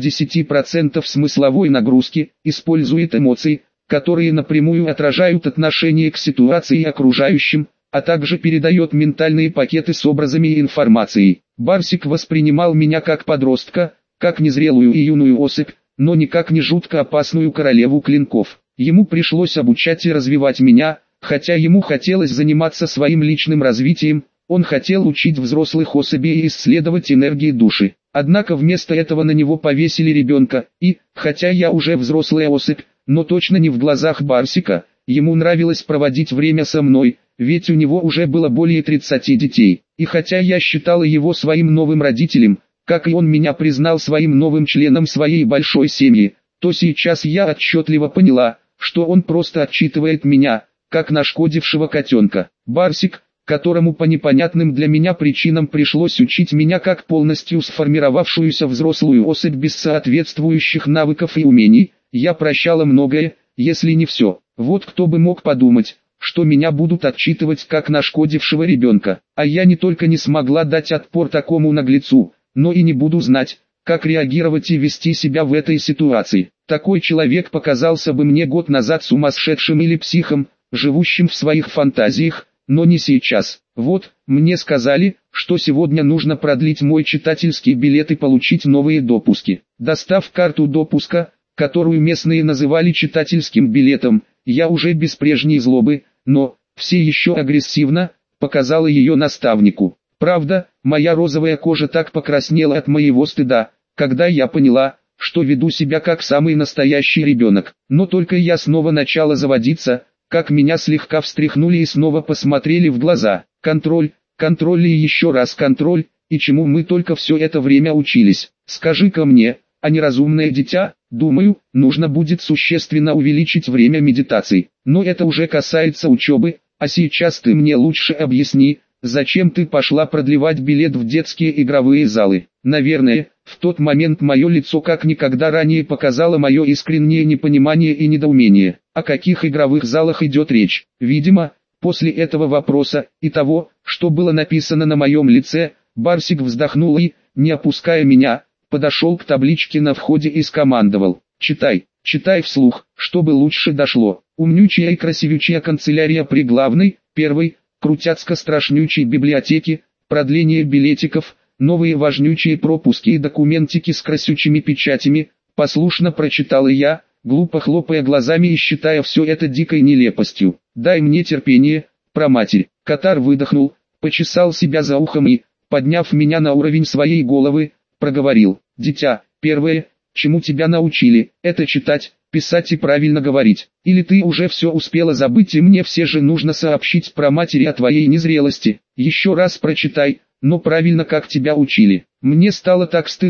10% смысловой нагрузки, использует эмоции, которые напрямую отражают отношение к ситуации и окружающим, а также передает ментальные пакеты с образами и информацией. Барсик воспринимал меня как подростка, как незрелую и юную особь, но никак не жутко опасную королеву клинков. Ему пришлось обучать и развивать меня, хотя ему хотелось заниматься своим личным развитием, он хотел учить взрослых особей и исследовать энергии души. Однако вместо этого на него повесили ребенка, и, хотя я уже взрослая особь, но точно не в глазах Барсика, ему нравилось проводить время со мной, ведь у него уже было более 30 детей. И хотя я считала его своим новым родителем, как и он меня признал своим новым членом своей большой семьи, то сейчас я отчетливо поняла, что он просто отчитывает меня, как нашкодившего котенка. Барсик, которому по непонятным для меня причинам пришлось учить меня как полностью сформировавшуюся взрослую особь без соответствующих навыков и умений, я прощала многое, если не все. Вот кто бы мог подумать, что меня будут отчитывать как нашкодившего ребенка. А я не только не смогла дать отпор такому наглецу, но и не буду знать, как реагировать и вести себя в этой ситуации. Такой человек показался бы мне год назад сумасшедшим или психом, живущим в своих фантазиях, но не сейчас. Вот, мне сказали, что сегодня нужно продлить мой читательский билет и получить новые допуски. Достав карту допуска, которую местные называли читательским билетом, я уже без прежней злобы, но, все еще агрессивно, показала ее наставнику. Правда, моя розовая кожа так покраснела от моего стыда, когда я поняла, что веду себя как самый настоящий ребенок. Но только я снова начала заводиться, как меня слегка встряхнули и снова посмотрели в глаза. Контроль, контроль и еще раз контроль, и чему мы только все это время учились. Скажи-ка мне, а неразумное дитя, думаю, нужно будет существенно увеличить время медитаций. Но это уже касается учебы, а сейчас ты мне лучше объясни, зачем ты пошла продлевать билет в детские игровые залы. Наверное, в тот момент мое лицо как никогда ранее показало мое искреннее непонимание и недоумение. О каких игровых залах идет речь? Видимо, после этого вопроса и того, что было написано на моем лице, Барсик вздохнул и, не опуская меня, подошел к табличке на входе и скомандовал: «Читай, читай вслух, чтобы лучше дошло. Умнючая и красивючая канцелярия при главной, первой, крутяцко-страшнючей библиотеке, продление билетиков, новые важнючие пропуски и документики с красючими печатями», послушно прочитала я, глупо хлопая глазами и считая все это дикой нелепостью. «Дай мне терпение, проматерь». Катар выдохнул, почесал себя за ухом и, подняв меня на уровень своей головы, проговорил: «Дитя, первое, чему тебя научили, это читать, писать и правильно говорить. Или ты уже все успела забыть, и мне все же нужно сообщить проматери о твоей незрелости. Еще раз прочитай, но правильно, как тебя учили». Мне стало так стыдно,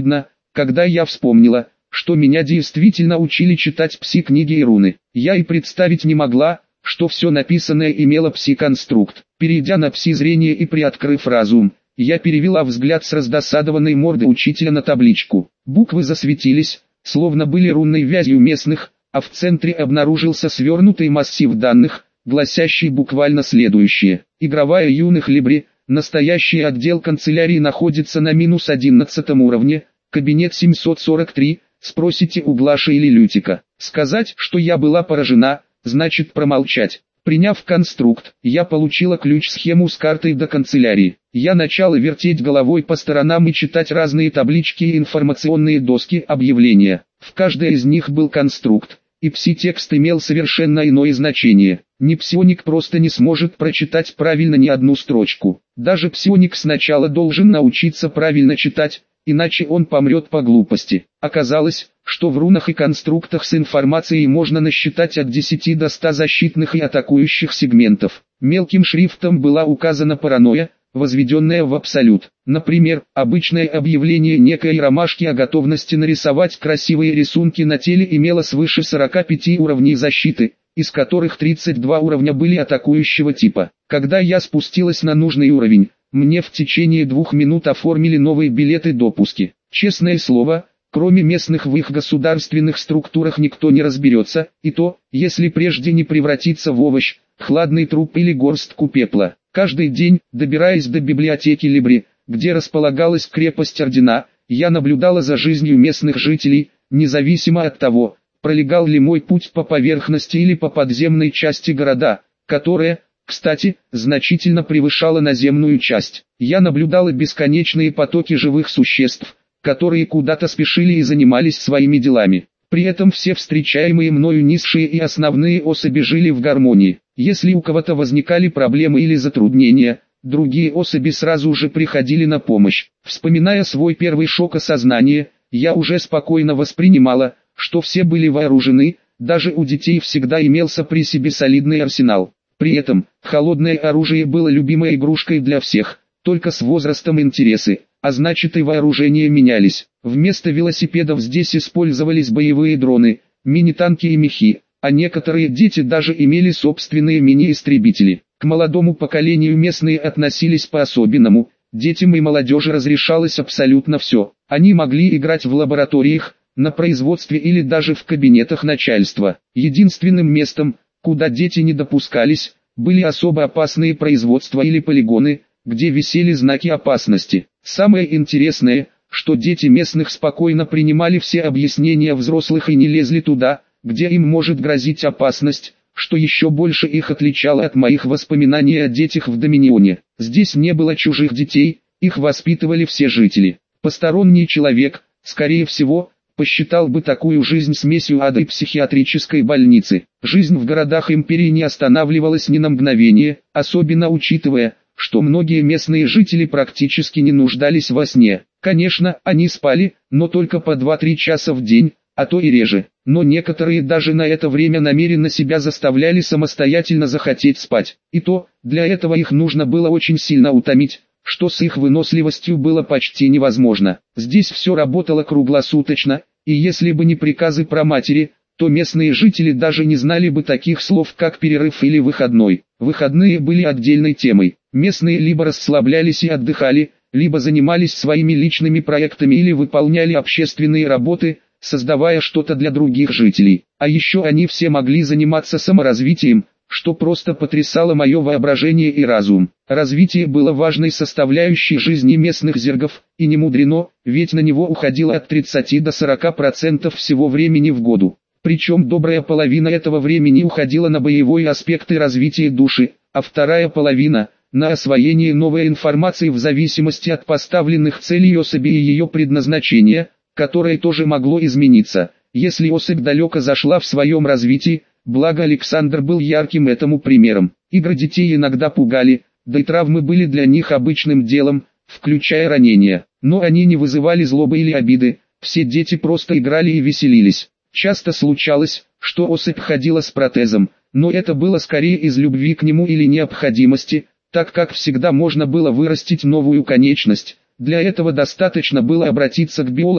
когда я вспомнила, что меня действительно учили читать пси-книги и руны. Я и представить не могла, что все написанное имело пси-конструкт. Перейдя на пси-зрение и приоткрыв разум, я перевела взгляд с раздосадованной морды учителя на табличку. Буквы засветились, словно были рунной вязью местных, а в центре обнаружился свернутый массив данных, гласящий буквально следующее. Игровая юных Либри, настоящий отдел канцелярии находится на -11 уровне, кабинет 743, спросите у Глаши или Лютика. Сказать, что я была поражена, значит промолчать. Приняв конструкт, я получила ключ-схему с картой до канцелярии. Я начала вертеть головой по сторонам и читать разные таблички и информационные доски объявления. В каждой из них был конструкт, и пси-текст имел совершенно иное значение. Ни псионик просто не сможет прочитать правильно ни одну строчку. Даже псионик сначала должен научиться правильно читать, иначе он помрет по глупости. Оказалось, что в рунах и конструктах с информацией можно насчитать от 10 до 100 защитных и атакующих сегментов. Мелким шрифтом была указана паранойя, возведенная в абсолют. Например, обычное объявление некой ромашки о готовности нарисовать красивые рисунки на теле имело свыше 45 уровней защиты, из которых 32 уровня были атакующего типа. Когда я спустилась на нужный уровень, мне в течение 2 минут оформили новые билеты допуски. Честное слово, кроме местных в их государственных структурах никто не разберется, и то, если прежде не превратиться в овощ, хладный труп или горстку пепла. Каждый день, добираясь до библиотеки Либри, где располагалась крепость Ордена, я наблюдала за жизнью местных жителей, независимо от того, пролегал ли мой путь по поверхности или по подземной части города, которая, кстати, значительно превышала наземную часть. Я наблюдала бесконечные потоки живых существ, которые куда-то спешили и занимались своими делами. При этом все встречаемые мною низшие и основные особи жили в гармонии. Если у кого-то возникали проблемы или затруднения, другие особи сразу же приходили на помощь. Вспоминая свой первый шок осознания, я уже спокойно воспринимала, что все были вооружены, даже у детей всегда имелся при себе солидный арсенал. При этом, холодное оружие было любимой игрушкой для всех, только с возрастом интересы, а значит и вооружения менялись. Вместо велосипедов здесь использовались боевые дроны, мини-танки и мехи, а некоторые дети даже имели собственные мини-истребители. К молодому поколению местные относились по-особенному, детям и молодежи разрешалось абсолютно все. Они могли играть в лабораториях, на производстве или даже в кабинетах начальства. Единственным местом, куда дети не допускались, были особо опасные производства или полигоны, где висели знаки опасности. Самое интересное, что дети местных спокойно принимали все объяснения взрослых и не лезли туда, где им может грозить опасность, что еще больше их отличало от моих воспоминаний о детях в Доминионе. Здесь не было чужих детей, их воспитывали все жители. Посторонний человек, скорее всего, посчитал бы такую жизнь смесью ада и психиатрической больницы. Жизнь в городах империи не останавливалась ни на мгновение, особенно учитывая, что многие местные жители практически не нуждались во сне. Конечно, они спали, но только по 2-3 часа в день, а то и реже. Но некоторые даже на это время намеренно себя заставляли самостоятельно захотеть спать. И то, для этого их нужно было очень сильно утомить, что с их выносливостью было почти невозможно. Здесь все работало круглосуточно, и если бы не приказы праматери, то местные жители даже не знали бы таких слов, как перерыв или выходной. Выходные были отдельной темой. Местные либо расслаблялись и отдыхали, либо занимались своими личными проектами или выполняли общественные работы, создавая что-то для других жителей. А еще они все могли заниматься саморазвитием, что просто потрясало мое воображение и разум. Развитие было важной составляющей жизни местных зергов, и не мудрено, ведь на него уходило от 30 до 40% всего времени в году. Причем добрая половина этого времени уходила на боевые аспекты развития души, а вторая половина – на освоение новой информации в зависимости от поставленных целей особи и ее предназначения, которое тоже могло измениться, если особь далеко зашла в своем развитии, благо Александр был ярким этому примером. Игры детей иногда пугали, да и травмы были для них обычным делом, включая ранения. Но они не вызывали злобы или обиды, все дети просто играли и веселились. Часто случалось, что особь ходила с протезом, но это было скорее из любви к нему или необходимости, так как всегда можно было вырастить новую конечность. Для этого достаточно было обратиться к биологам,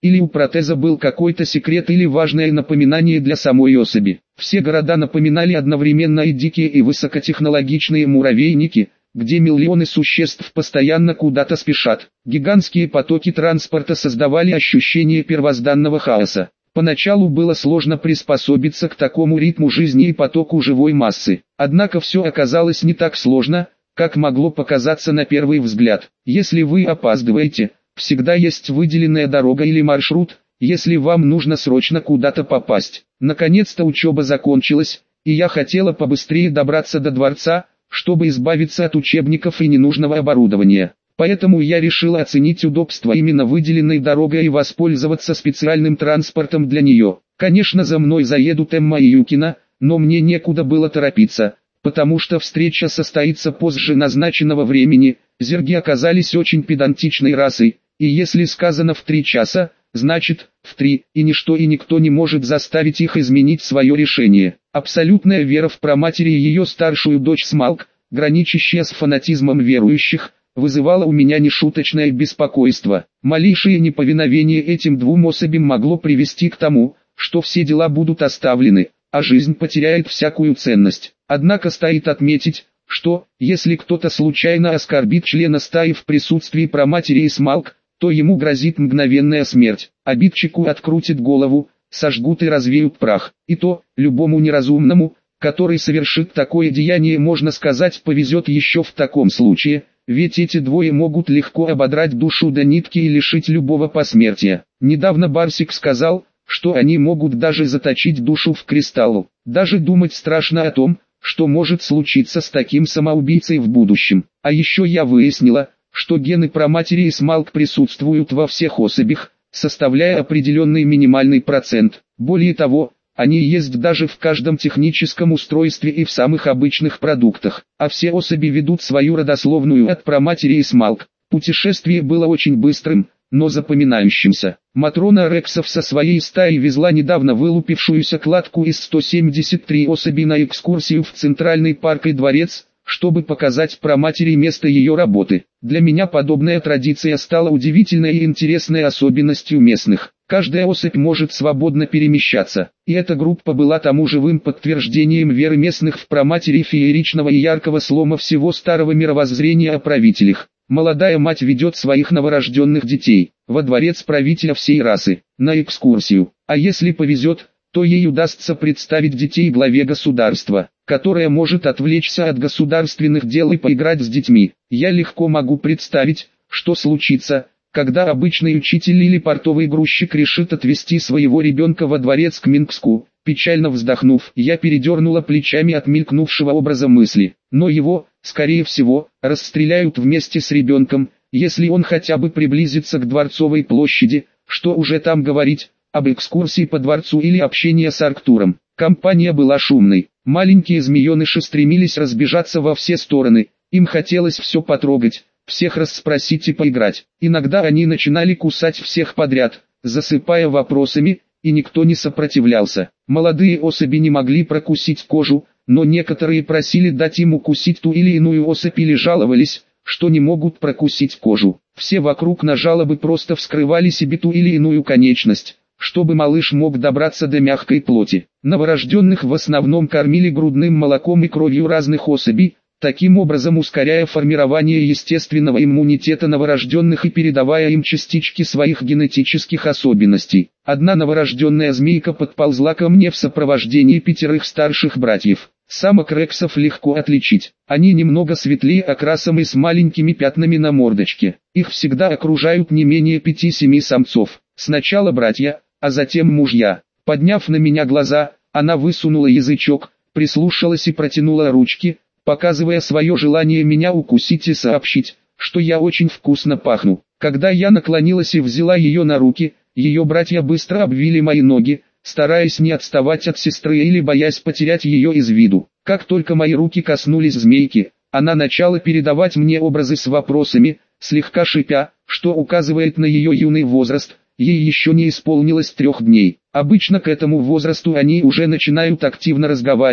или у протеза был какой-то секрет или важное напоминание для самой особи. Все города напоминали одновременно и дикие и высокотехнологичные муравейники, где миллионы существ постоянно куда-то спешат. Гигантские потоки транспорта создавали ощущение первозданного хаоса. Поначалу было сложно приспособиться к такому ритму жизни и потоку живой массы. Однако все оказалось не так сложно, как могло показаться на первый взгляд. Если вы опаздываете, всегда есть выделенная дорога или маршрут, если вам нужно срочно куда-то попасть. Наконец-то учеба закончилась, и я хотела побыстрее добраться до дворца, чтобы избавиться от учебников и ненужного оборудования. Поэтому я решила оценить удобство именно выделенной дорогой и воспользоваться специальным транспортом для нее. Конечно, за мной заедут Эмма и Юкина, но мне некуда было торопиться, потому что встреча состоится позже назначенного времени. Зерги оказались очень педантичной расой, и если сказано в 3 часа, значит, в 3, и ничто и никто не может заставить их изменить свое решение. Абсолютная вера в праматери и ее старшую дочь Смалк, граничащая с фанатизмом верующих, вызывало у меня нешуточное беспокойство. Малейшее неповиновение этим двум особям могло привести к тому, что все дела будут оставлены, а жизнь потеряет всякую ценность. Однако стоит отметить, что, если кто-то случайно оскорбит члена стаи в присутствии праматери и Смалк, то ему грозит мгновенная смерть. Обидчику открутит голову, сожгут и развеют прах. И то, любому неразумному, который совершит такое деяние, можно сказать, повезет еще в таком случае, ведь эти двое могут легко ободрать душу до нитки и лишить любого посмертия. Недавно Барсик сказал, что они могут даже заточить душу в кристалл. Даже думать страшно о том, что может случиться с таким самоубийцей в будущем. А еще я выяснила, что гены праматери и Смалк присутствуют во всех особях, составляя определенный минимальный процент. Более того, они есть даже в каждом техническом устройстве и в самых обычных продуктах. А все особи ведут свою родословную от праматери и Смалк. Путешествие было очень быстрым, но запоминающимся. Матрона Рексов со своей стаей везла недавно вылупившуюся кладку из 173 особей на экскурсию в Центральный парк и дворец, чтобы показать праматери место ее работы. Для меня подобная традиция стала удивительной и интересной особенностью местных. Каждая особь может свободно перемещаться, и эта группа была тому живым подтверждением веры местных в праматери фееричного и яркого слома всего старого мировоззрения о правителях. Молодая мать ведет своих новорожденных детей во дворец правителя всей расы, на экскурсию, а если повезет, то ей удастся представить детей главе государства, которая может отвлечься от государственных дел и поиграть с детьми. Я легко могу представить, что случится, когда обычный учитель или портовый грузчик решит отвезти своего ребенка во дворец к Минску. Печально вздохнув, я передернула плечами от мелькнувшего образа мысли, но его, скорее всего, расстреляют вместе с ребенком, если он хотя бы приблизится к Дворцовой площади, что уже там говорить, об экскурсии по дворцу или общении с Арктуром. Компания была шумной, маленькие змееныши стремились разбежаться во все стороны, им хотелось все потрогать, всех расспросить и поиграть. Иногда они начинали кусать всех подряд, засыпая вопросами, и никто не сопротивлялся. Молодые особи не могли прокусить кожу, но некоторые просили дать им укусить ту или иную особь или жаловались, что не могут прокусить кожу. Все вокруг на жалобы просто вскрывали себе ту или иную конечность, чтобы малыш мог добраться до мягкой плоти. Новорожденных в основном кормили грудным молоком и кровью разных особей, таким образом ускоряя формирование естественного иммунитета новорожденных и передавая им частички своих генетических особенностей. Одна новорожденная змейка подползла ко мне в сопровождении 5 старших братьев. Самок Рексов легко отличить. Они немного светлее окрасом и с маленькими пятнами на мордочке. Их всегда окружают не менее 5-7 самцов. Сначала братья, а затем мужья. Подняв на меня глаза, она высунула язычок, прислушалась и протянула ручки, показывая свое желание меня укусить и сообщить, что я очень вкусно пахну. Когда я наклонилась и взяла ее на руки, ее братья быстро обвили мои ноги, стараясь не отставать от сестры или боясь потерять ее из виду. Как только мои руки коснулись змейки, она начала передавать мне образы с вопросами, слегка шипя, что указывает на ее юный возраст. Ей еще не исполнилось 3 дней. Обычно к этому возрасту они уже начинают активно разговаривать,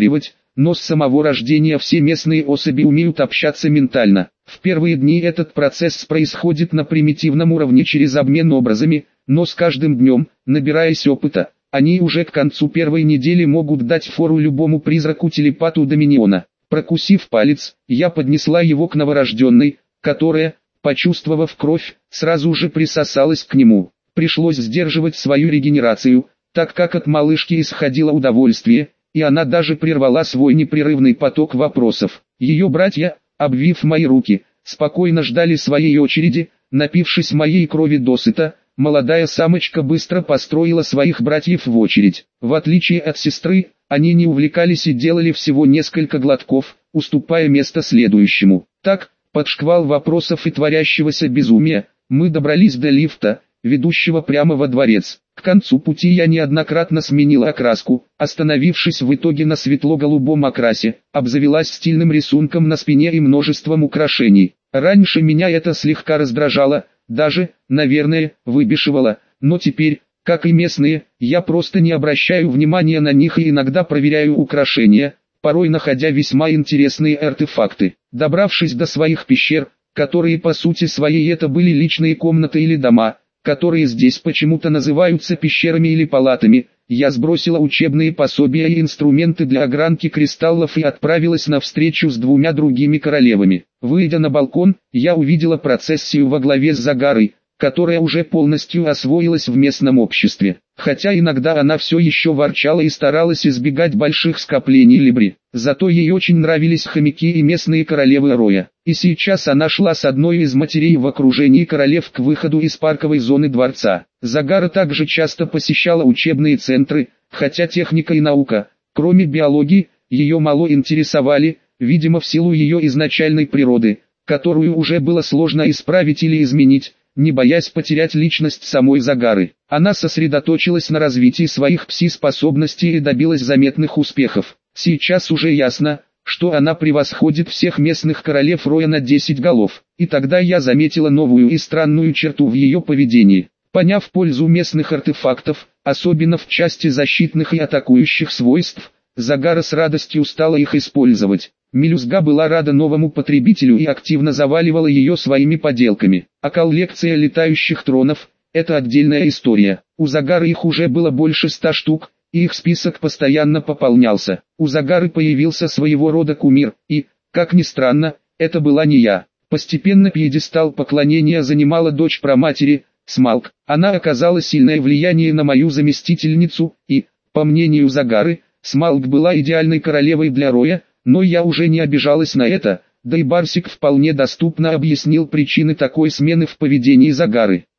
но с самого рождения все местные особи умеют общаться ментально. В первые дни этот процесс происходит на примитивном уровне через обмен образами, но с каждым днем, набираясь опыта, они уже к концу первой недели могут дать фору любому призраку-телепату Доминиона. Прокусив палец, я поднесла его к новорожденной, которая, почувствовав кровь, сразу же присосалась к нему. Пришлось сдерживать свою регенерацию, так как от малышки исходило удовольствие, и она даже прервала свой непрерывный поток вопросов. Ее братья, обвив мои руки, спокойно ждали своей очереди, напившись моей крови досыта. Молодая самочка быстро построила своих братьев в очередь. В отличие от сестры, они не увлекались и делали всего несколько глотков, уступая место следующему. Так, под шквал вопросов и творящегося безумия, мы добрались до лифта, ведущего прямо во дворец. К концу пути я неоднократно сменила окраску, остановившись в итоге на светло-голубом окрасе, обзавелась стильным рисунком на спине и множеством украшений. Раньше меня это слегка раздражало, даже, наверное, выбешивало, но теперь, как и местные, я просто не обращаю внимания на них и иногда проверяю украшения, порой находя весьма интересные артефакты. Добравшись до своих пещер, которые по сути своей это были личные комнаты или дома, которые здесь почему-то называются пещерами или палатами, я сбросила учебные пособия и инструменты для огранки кристаллов и отправилась на встречу с двумя другими королевами. Выйдя на балкон, я увидела процессию во главе с Загарой, которая уже полностью освоилась в местном обществе. Хотя иногда она все еще ворчала и старалась избегать больших скоплений либри. Зато ей очень нравились хомяки и местные королевы Роя. И сейчас она шла с одной из матерей в окружении королев к выходу из парковой зоны дворца. Загара также часто посещала учебные центры, хотя техника и наука, кроме биологии, ее мало интересовали, видимо в силу ее изначальной природы, которую уже было сложно исправить или изменить. Не боясь потерять личность самой Загары, она сосредоточилась на развитии своих пси-способностей и добилась заметных успехов. Сейчас уже ясно, что она превосходит всех местных королев Роя на 10 голов. И тогда я заметила новую и странную черту в ее поведении. Поняв пользу местных артефактов, особенно в части защитных и атакующих свойств, Загара с радостью стала их использовать. Мелюзга была рада новому потребителю и активно заваливала ее своими поделками. А коллекция летающих тронов – это отдельная история. У Загары их уже было больше 100 штук, и их список постоянно пополнялся. У Загары появился своего рода кумир, и, как ни странно, это была не я. Постепенно пьедестал поклонения занимала дочь праматери, Смалк. Она оказала сильное влияние на мою заместительницу, и, по мнению Загары, Смалк была идеальной королевой для Роя, но я уже не обижалась на это, да и Барсик вполне доступно объяснил причины такой смены в поведении Загары.